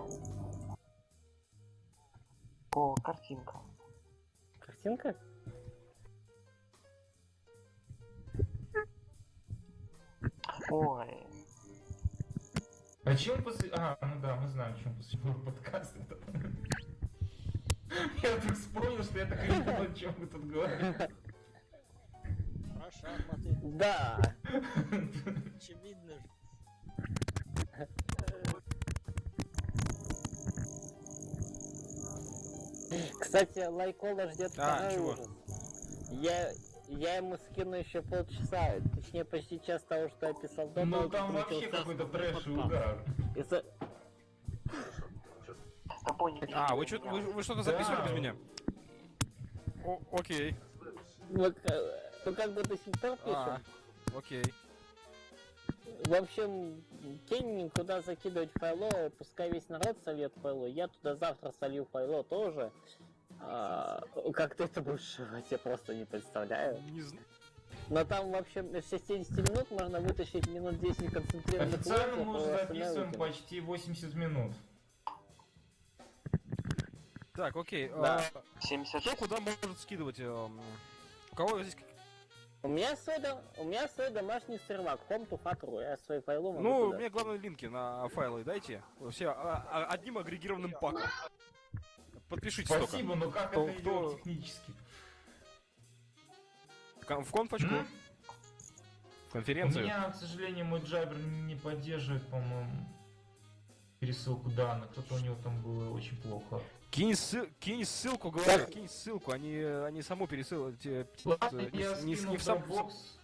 О, картинка. Картинка? Ой. А чем после... А, ну да, мы знаем, чем посвящен подкаст. Я вдруг вспомнил, что я так и не понял, о чем вы тут говорите. Про шахматы. Да. Очевидно же. Кстати, Лайкола ждет второй чего? ужас. Я ему скину еще полчаса, точнее почти час того, что я писал до Ну того, там как вообще начался какой-то основной трэш и подкаст. угар. Из-за- Да понял. Вы что-то записывали без меня? Окей. Мы как бы до сих пор пишем. Окей. В общем, кинь куда закидывать файло, пускай весь народ сольет файло. Я туда завтра солью файло тоже. Как ты это будешь жевать, я просто не представляю. Не знаю. Но там вообще с 60 минут можно вытащить минут 10 концентрированных Официально блоков, мы уже а остальное записываем выкинуть. почти 80 минут. Так, окей. Да. Кто 76. куда может скидывать? У кого здесь... У меня свой домашний сервак, home2fa.ru, я свои файлы могу Ну, туда. мне главное линки на файлы дайте. Все одним агрегированным паком. Подпишитесь Спасибо, но как Кто- это кто- идет технически? только. В конфочку. М? В У конференцию. меня, к сожалению, мой джайбер не поддерживает, по-моему, пересылку данных. Кто-то у него там было очень плохо. Кинь ссылку, говорю, кинь ссылку. Они саму пересылают. Ладно, я Не скину в в сам... Dropbox.